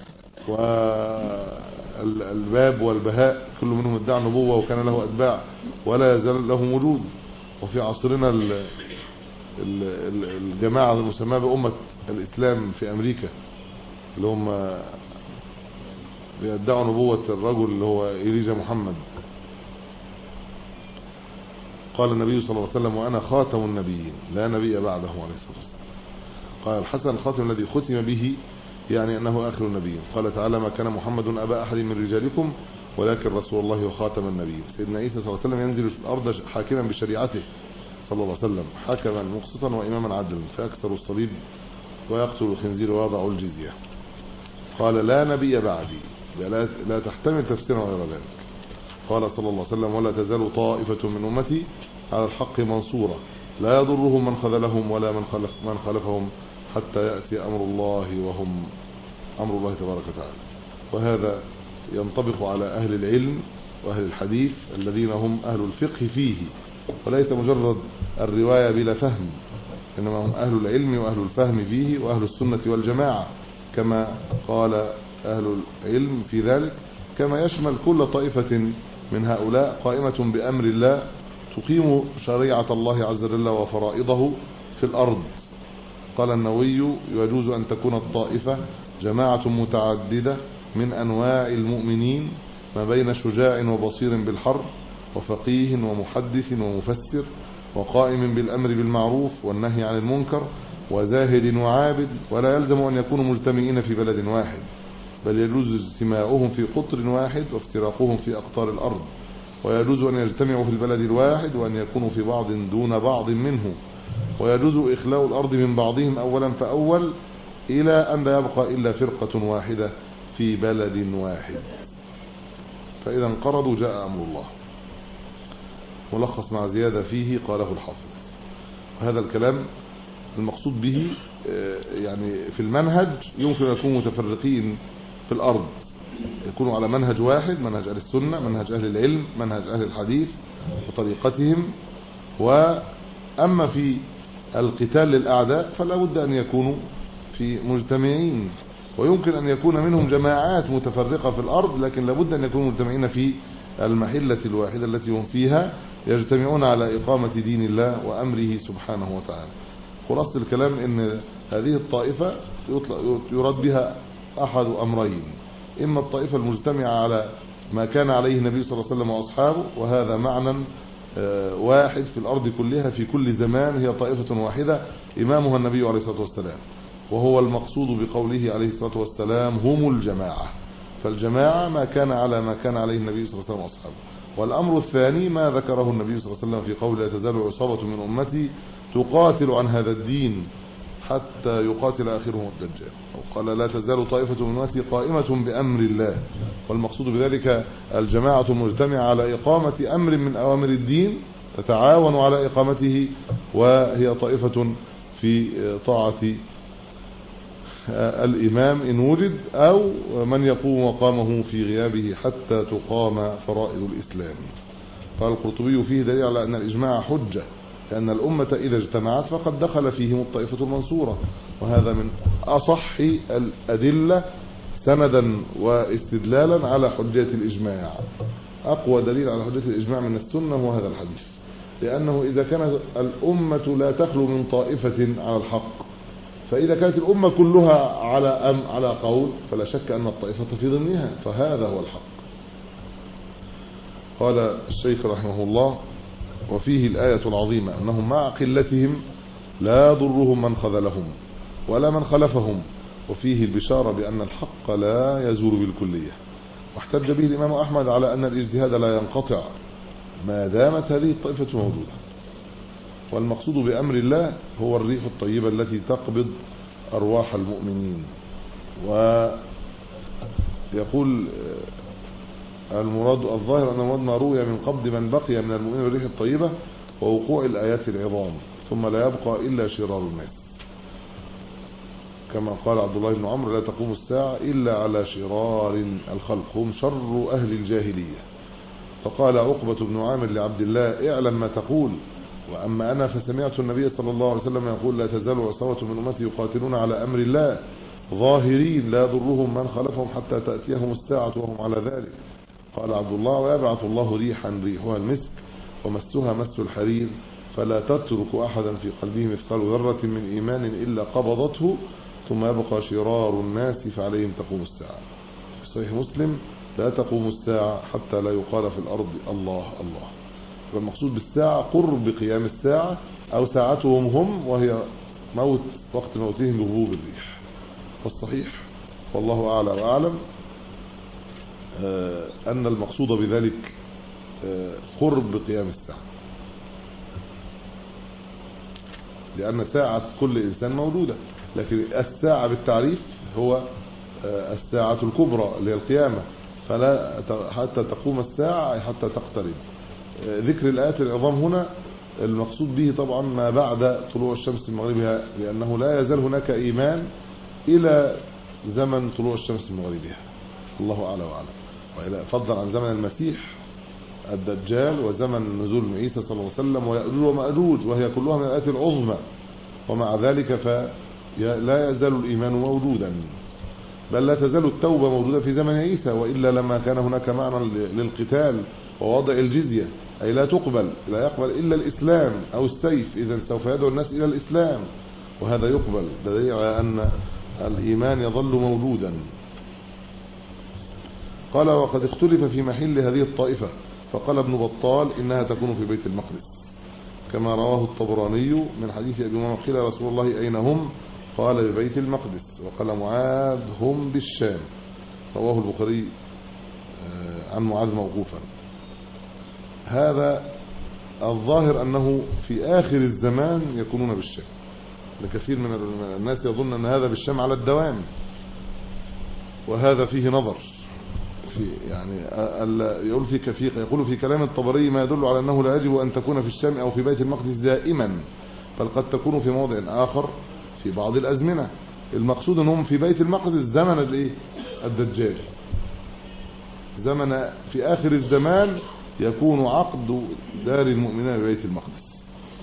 S3: والباب والبهاء كل منهم ادعى النبوة وكان له أتباع ولا يزال له وجود. وفي عصرنا الجماعة المسمى بأمة الإسلام في أمريكا اللي هم بيدعوا نبوة الرجل اللي هو إليجا محمد. قال النبي صلى الله عليه وسلم: وأنا خاتم النبيين لا نبي بعده عليه الصلاة والسلام. قال الحسن: الخاتم الذي ختم به يعني أنه آخر النبيين. قال تعالى: ما كان محمد أبا أحد من رجالكم ولكن رسول الله وخاتم النبيين. سيدنا عيسى صلى الله عليه وسلم ينزل الأرض حاكما بشريعته صلى الله عليه وسلم، حكما مقسطا وإماما عدلا، فيكسر الصليب ويقتل الخنزير ويضع الجزية. قال: لا نبي بعدي، لا, لا تحتمل تفسيرا غير ذلك. قال صلى الله عليه وسلم: ولا تزال طائفة من أمتي على الحق منصورة لا يضرهم من خذلهم ولا من خلف من خلفهم حتى يأتي أمر الله وهم أمر الله تبارك وتعالى. وهذا ينطبق على أهل العلم وأهل الحديث الذين هم أهل الفقه فيه، وليس مجرد الرواية بلا فهم، إنما هم أهل العلم وأهل الفهم فيه وأهل السنة والجماعة. كما قال أهل العلم في ذلك، كما يشمل كل طائفة من هؤلاء قائمة بأمر الله تقيم شريعة الله عز وجل وفرائضه في الأرض. قال النووي: يجوز أن تكون الطائفة جماعة متعددة من أنواع المؤمنين ما بين شجاع وبصير بالحرب وفقيه ومحدث ومفسر وقائم بالأمر بالمعروف والنهي عن المنكر وزاهد وعابد، ولا يلزم أن يكونوا مجتمعين في بلد واحد، بل يجوز اجتماعهم في قطر واحد وافتراقهم في أقطار الأرض، ويجوز أن يجتمعوا في البلد الواحد وأن يكونوا في بعض دون بعض منه، ويجوز إخلاء الأرض من بعضهم أولا فأول إلى أن لا يبقى إلا فرقة واحدة في بلد واحد، فإذا انقرضوا جاء أمر الله. ملخص مع زيادة فيه قاله الحافظ. وهذا الكلام المقصود به يعني في المنهج يمكن أن يكونوا متفرقين في الأرض، يكونوا على منهج واحد، منهج أهل السنة، منهج أهل العلم، منهج أهل الحديث وطريقتهم. وأما في القتال للأعداء فلا بد أن يكونوا في مجتمعين، ويمكن أن يكون منهم جماعات متفرقة في الأرض، لكن لابد أن يكونوا مجتمعين في المحلة الواحدة التي هم فيها، يجتمعون على إقامة دين الله وأمره سبحانه وتعالى. خلاصة الكلام أن هذه الطائفة يراد بها أحد أمرين: إما الطائفة المجتمعة على ما كان عليه النبي صلى الله عليه وسلم وأصحابه، وهذا معنى واحد في الأرض كلها في كل زمان، هي طائفة واحدة إمامها النبي عليه الصلاة والسلام، وهو المقصود بقوله عليه الصلاة والسلام: هم الجماعة. فالجماعة ما كان على ما كان عليه النبي صلى الله عليه وسلم وأصحابه. والأمر الثاني ما ذكره النبي صلى الله عليه وسلم في قوله: لا تزال عصابة من أمتي تقاتل عن هذا الدين حتى يقاتل آخرهم الدجال. أو قال: لا تزال طائفة من أمتي قائمة بأمر الله. والمقصود بذلك الجماعة المجتمعة على إقامة أمر من أوامر الدين تتعاون على إقامته، وهي طائفة في طاعة الإمام إن وجد، أو من يقوم مقامه في غيابه حتى تقام فرائض الإسلام. قال القرطبي: فيه دليل على أن الإجماع حجة، لأن الأمة إذا اجتمعت فقد دخل فيهم الطائفة المنصورة، وهذا من أصح الأدلة سندا واستدلالا على حجة الإجماع. أقوى دليل على حجة الإجماع من السنة هو هذا الحديث، لأنه إذا كانت الأمة لا تخلو من طائفة على الحق، فإذا كانت الأمة كلها على أم على قول فلا شك أن الطائفة في ضمنها، فهذا هو الحق. قال الشيخ رحمه الله: وفيه الآية العظيمة أنهم مع قلتهم لا ضرهم من خذلهم ولا من خلفهم، وفيه البشارة بأن الحق لا يزول بالكلية. واحتج به الإمام أحمد على أن الاجتهاد لا ينقطع ما دامت هذه الطائفة موجودة. والمقصود بأمر الله هو الريح الطيبة التي تقبض أرواح المؤمنين. ويقول المراد الظاهر أن المراد ما روي من قبض من بقي من المؤمنين بالريح الطيبة ووقوع الآيات العظام، ثم لا يبقى إلا شرار الناس، كما قال عبد الله بن عمرو: لا تقوم الساعة إلا على شرار الخلق هم شر أهل الجاهلية. فقال عقبة بن عامر لعبد الله: اعلم ما تقول، وأما أنا فسمعت النبي صلى الله عليه وسلم يقول: لا تزال عصابة من أمتي يقاتلون على أمر الله ظاهرين لا يضرهم من خلفهم حتى تأتيهم الساعة وهم على ذلك. قال عبد الله: ويبعث الله ريحا ريحها المسك ومسها مس الحرير، فلا تترك أحدا في قلبه مثقال ذرة من إيمان إلا قبضته، ثم يبقى شرار الناس فعليهم تقوم الساعة. في صحيح مسلم: لا تقوم الساعة حتى لا يقال في الأرض الله الله. والمقصود بالساعة قرب قيام الساعة أو ساعتهم هم، وهي موت وقت موتهم بهبوب الريح. والصحيح والله أعلى وأعلم أن المقصود بذلك قرب قيام الساعة، لأن ساعة كل إنسان موجودة، لكن الساعة بالتعريف هو الساعة الكبرى اللي هي القيامة، فلا حتى تقوم الساعة حتى تقترب. ذكر الآيات العظام هنا المقصود به طبعا ما بعد طلوع الشمس من مغربها، لأنه لا يزال هناك إيمان إلى زمن طلوع الشمس من مغربها، الله أعلى وأعلم. وإلى فضلا عن زمن المسيح الدجال وزمن نزول عيسى صلى الله عليه وسلم ويأجوج ومأجوج، وهي كلها من الآيات العظمى، ومع ذلك فلا يزال الإيمان موجودا. بل لا تزال التوبة موجودة في زمن عيسى، وإلا لما كان هناك معنى للقتال ووضع الجزية، أي لا تقبل، لا يقبل إلا الإسلام أو السيف، إذا سوف يدعو الناس إلى الإسلام وهذا يقبل، دليل على أن الإيمان يظل موجودا. قال وقد اختلف في محل هذه الطائفة، فقال ابن بطال إنها تكون في بيت المقدس كما رواه الطبراني من حديث أبي أمامة قيل رسول الله أين هم؟ قال ببيت المقدس. وقال معاذ هم بالشام، رواه البخاري عن معاذ موقوفا. هذا الظاهر أنه في آخر الزمان يكونون بالشام، لكثير من الناس يظن أن هذا بالشام على الدوام، وهذا فيه نظر في يعني يقول في كفيق يقول في كلام الطبري ما يدل على أنه لا يجب أن تكون في الشام أو في بيت المقدس دائما، بل قد تكون في موضع آخر في بعض الأزمنة. المقصود أنهم في بيت المقدس زمن الايه الدجال، زمن في آخر الزمان يكون عقد دار المؤمنين ببيت المقدس،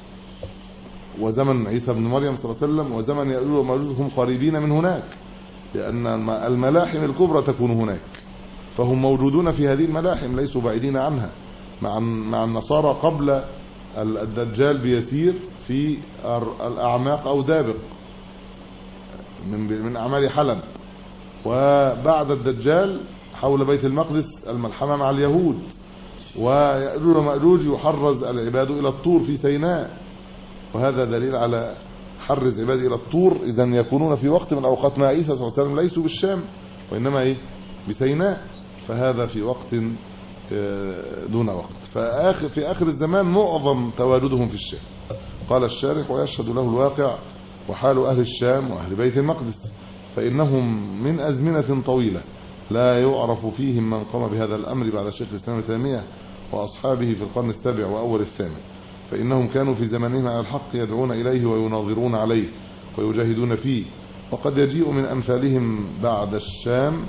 S3: وزمن عيسى بن مريم صلى الله عليه وسلم، وزمن يأجوج ومأجوج هم قريبين من هناك، لأن الملاحم الكبرى تكون هناك، فهم موجودون في هذه الملاحم ليسوا بعيدين عنها، مع مع النصارى قبل الدجال بيسير في الأعماق أو دابق من من أعمال حلب، وبعد الدجال حول بيت المقدس الملحمة مع اليهود، ويأجوج ومأجوج يحرز العباد إلى الطور في سيناء، وهذا دليل على حرز عباد إلى الطور، إذا يكونون في وقت من أوقات مع عيسى صلى الله عليه وسلم ليسوا بالشام وإنما إيه بسيناء، فهذا في وقت دون وقت، فآخر في آخر الزمان معظم تواجدهم في الشام. قال الشارح ويشهد له الواقع وحال أهل الشام وأهل بيت المقدس، فإنهم من أزمنة طويلة لا يعرف فيهم من قام بهذا الأمر بعد الشيخ الإسلام ابن تيمية وأصحابه في القرن السابع وأول الثامن، فإنهم كانوا في زمانهم على الحق يدعون إليه ويناظرون عليه ويجاهدون فيه، وقد يجيء من أمثالهم بعد الشام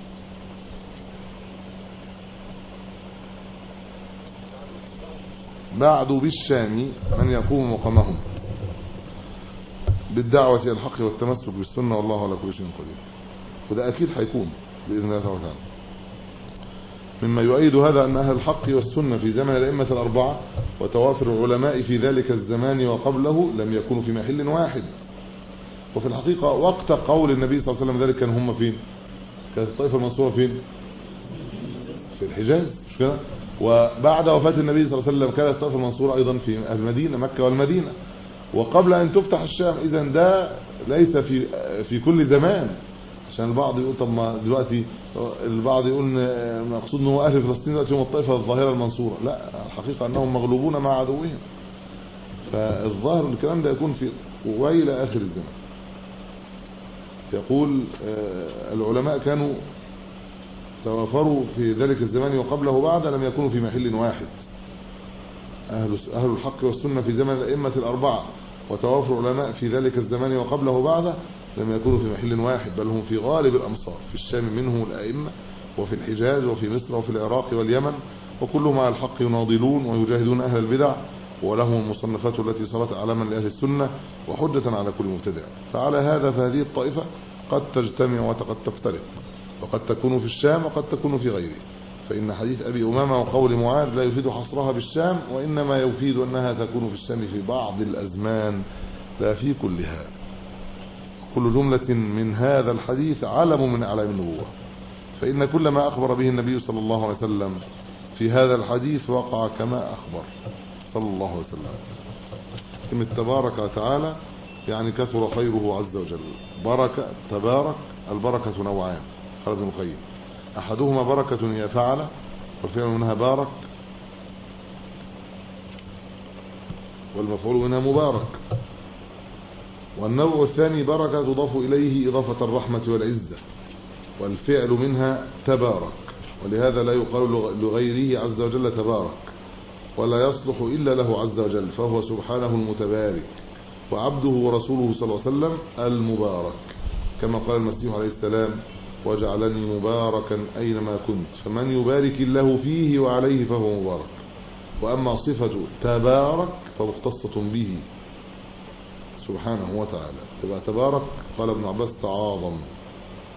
S3: بعد بالشام من يقوم مقامهم بالدعوة إلى الحق والتمسك بالسنة، والله على كل شيء قدير. وده أكيد هيكون بإذن الله تعالى. مما يؤيد هذا أن أهل الحق والسنة في زمن الأئمة الأربعة وتوافر العلماء في ذلك الزمان وقبله لم يكونوا في محل واحد، وفي الحقيقة وقت قول النبي صلى الله عليه وسلم ذلك كان هم فين؟ كانت الطائفة المنصورة فين؟ في الحجاز، مش كده؟ وبعد وفاة النبي صلى الله عليه وسلم كانت الطائفة المنصورة أيضا في المدينة، مكة والمدينة، وقبل أن تفتح الشام. إذا ده ليس في في كل زمان، عشان البعض يقول طب ما دلوقتي البعض يقول مقصود ان هو اهل فلسطين دلوقتي هم الطائفه الظاهره المنصوره، لا، الحقيقه انهم مغلوبون مع عدوهم، فالظاهر الكلام ده يكون في وإلى اخر الزمان. يقول العلماء كانوا توافروا في ذلك الزمان وقبله بعد لم يكونوا في محل واحد، اهل اهل الحق والسنه في زمن الائمه الاربعه وتوافر العلماء في ذلك الزمان وقبله بعد لم يكونوا في محل واحد، بل هم في غالب الأمصار، في الشام منهم الأئمة، وفي الحجاز وفي مصر وفي العراق واليمن، وكلهم على الحق يناضلون ويجاهدون أهل البدع، ولهم المصنفات التي صارت علما لأهل السنة وحجة على كل مبتدع. فعلى هذا فهذه الطائفة قد تجتمع وقد تفترق، وقد تكون في الشام وقد تكون في غيره، فإن حديث أبي أمامة وقول معاذ لا يفيد حصرها بالشام، وإنما يفيد أنها تكون في الشام في بعض الأزمان لا في كلها. كل جملة من هذا الحديث علم من أعلام النبوة، فإن كل ما أخبر به النبي صلى الله عليه وسلم في هذا الحديث وقع كما أخبر صلى الله عليه وسلم. كلمة تبارك وتعالى يعني كثر خيره عز وجل. بركة تبارك، البركة نوعان قال ابن القيم، أحدهما بركة هي فعل والفعل منها بارك، والمفعول منها مبارك، والنوع الثاني بركة تضاف إليه إضافة الرحمة والعزة، والفعل منها تبارك، ولهذا لا يقال لغيره عز وجل تبارك، ولا يصلح إلا له عز وجل، فهو سبحانه المتبارك، وعبده ورسوله صلى الله عليه وسلم المبارك، كما قال المسيح عليه السلام وجعلني مباركا أينما كنت، فمن يبارك الله فيه وعليه فهو مبارك. وأما صفة تبارك فمختصة به سبحانه وتعالى، تبقى تبارك قال ابن عباس تعاظم،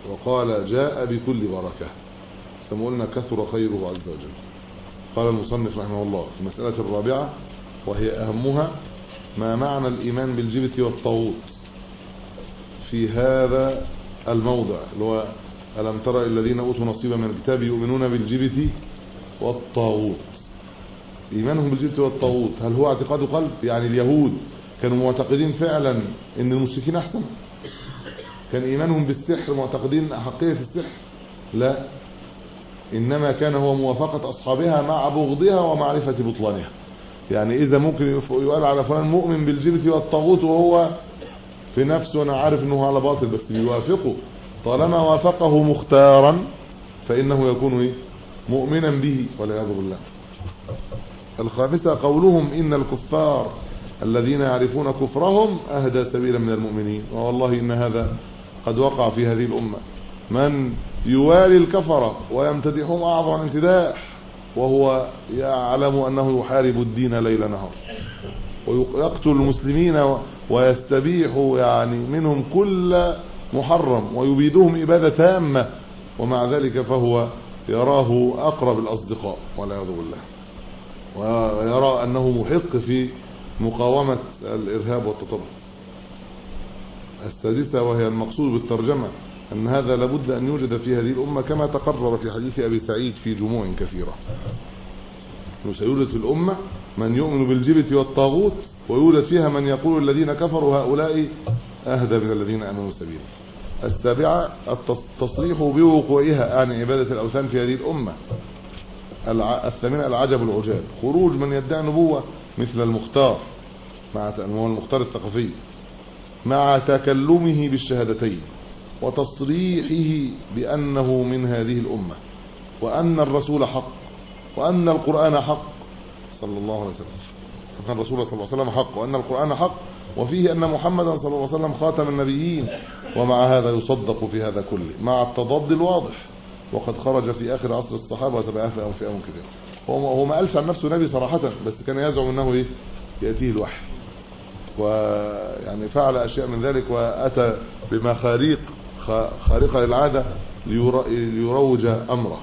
S3: وقال جاء بكل بركة، ثم قلنا كثر خيره عز وجل. قال المصنف رحمه الله في المسألة الرابعة وهي أهمها: ما معنى الإيمان بالجبت والطاغوت في هذا الموضع، اللي هو ألم تر الذين أوتوا نصيبا من الكتاب يؤمنون بالجبت والطاغوت. إيمانهم بالجبت والطاغوت هل هو اعتقاد قلب؟ يعني اليهود كانوا معتقدين فعلا ان المشركين احسن؟ كان ايمانهم بالسحر معتقدين احقية السحر؟ لا، انما كان هو موافقة اصحابها مع بغضها ومعرفة بطلانها. يعني اذا ممكن يقال على فلان مؤمن بالجبت والطاغوت وهو في نفسه انا عارف انه على باطل، بس بيوافقه، طالما وافقه مختارا فانه يكون ايه؟ مؤمنا به والعياذ بالله. الخامسة قولهم إن الكفار الذين يعرفون كفرهم أهدى سبيلا من المؤمنين. والله إن هذا قد وقع في هذه الأمة، من يوالي الكفرة ويمتدحهم أعظم امتداح وهو يعلم أنه يحارب الدين ليل نهار، ويقتل المسلمين ويستبيح يعني منهم كل محرم ويبيدهم إبادة تامة، ومع ذلك فهو يراه أقرب الأصدقاء والعياذ بالله، ويرى أنه محق في مقاومة الإرهاب والتطرف. السادسة وهي المقصود بالترجمة أن هذا لابد أن يوجد في هذه الأمة كما تقرر في حديث أبي سعيد في جموع كثيرة، سيوجد في الأمة من يؤمن بالجبت والطاغوت، ويوجد فيها من يقول الذين كفروا هؤلاء أهدى من الذين آمنوا سبيلا. السابعة التصريح بوقوعها عن عبادة الأوثان في هذه الأمة. الثامنة العجب العجاب، خروج من يدعي نبوة مثل المختار مع المختار الثقفي مع تكلمه بالشهادتين وتصريحه بأنه من هذه الأمة، وأن الرسول حق، وأن القرآن حق صلى الله عليه وسلم، فكان الرسول صلى الله عليه وسلم حق، وأن القرآن حق، وفيه أن محمدا صلى الله عليه وسلم خاتم النبيين، ومع هذا يصدق في هذا كله مع التضاد الواضح، وقد خرج في آخر عصر الصحابة وتبعه فئة فئة كثير. هو هو ما قالش عن نفسه نبي صراحة، بس كان يزعم أنه إيه؟ يأتيه الوحي، ويعني فعل أشياء من ذلك، وأتى بمخاريق خارقة للعادة ليروج أمره.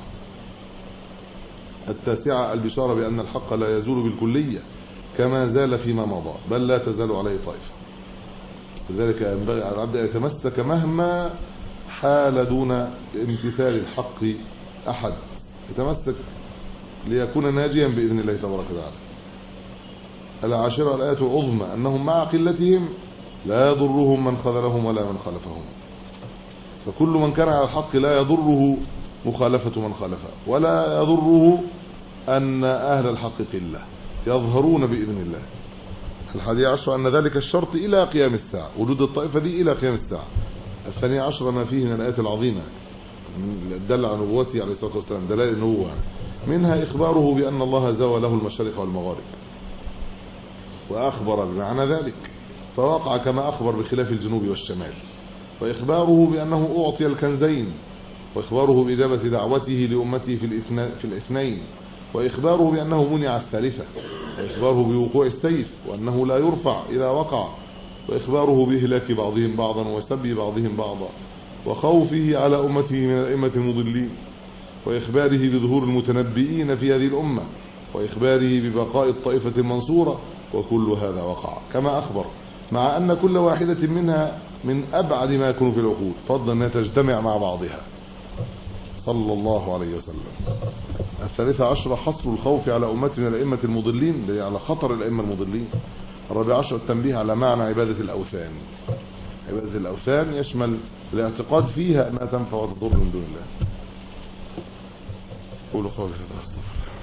S3: التاسعة البشارة بأن الحق لا يزول بالكلية كما زال فيما مضى، بل لا تزال عليه طائفة. لذلك ينبغي على العبد أن يتمسك مهما حال دون امتثال الحق أحد، يتمسك ليكون ناجيا بإذن الله تبارك وتعالى. العاشرة الآية العظمى أنهم مع قلتهم لا يضرهم من خذلهم ولا من خالفهم، فكل من كان على الحق لا يضره مخالفة من خالفه، ولا يضره أن أهل الحق قلة يظهرون بإذن الله. الحادية عشر أن ذلك الشرط إلى قيام الساعة، وجود الطائفة دي إلى قيام الساعة. الثانية عشر ما فيه من الآيات العظيمة دل على نبوته عليه الصلاة والسلام، دلائل النبوة، منها إخباره بأن الله زوى له المشارق والمغارب، وأخبر بمعنى ذلك فوقع كما أخبر بخلاف الجنوب والشمال، وإخباره بأنه أعطي الكنزين، وإخباره بإجابة دعوته لأمته في الاثنين، وإخباره بأنه منع الثالثة، وإخباره بوقوع السيف وأنه لا يرفع إذا وقع، وإخباره بإهلاك بعضهم بعضا وسبي بعضهم بعضا، وخوفه على أمته من الأئمة المضلين، وإخباره بظهور المتنبئين في هذه الأمة، وإخباره ببقاء الطائفة المنصورة، وكل هذا وقع كما أخبر، مع أن كل واحدة منها من أبعد ما يكون في العقول، فضلا أنها تجتمع مع بعضها صلى الله عليه وسلم. الثالثة عشر حصر الخوف على أمته من الأئمة المضلين، على خطر الأئمة المضلين. الرابع عشر التنبيه على معنى عبادة الأوثان. عبادة الأوثان يشمل الاعتقاد فيها أنها تنفع وتضر من دون الله. قولوا قولي هذا.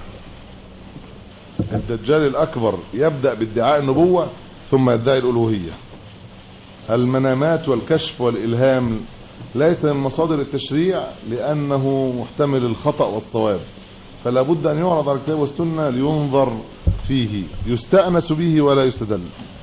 S3: الدجال الأكبر يبدأ بادعاء النبوة ثم يدعي الألوهية. المنامات والكشف والإلهام ليس من مصادر التشريع لأنه محتمل الخطأ والصواب، فلا بد أن يعرض على الكتاب والسنة لينظر فيه، يستأنس به ولا يستدل.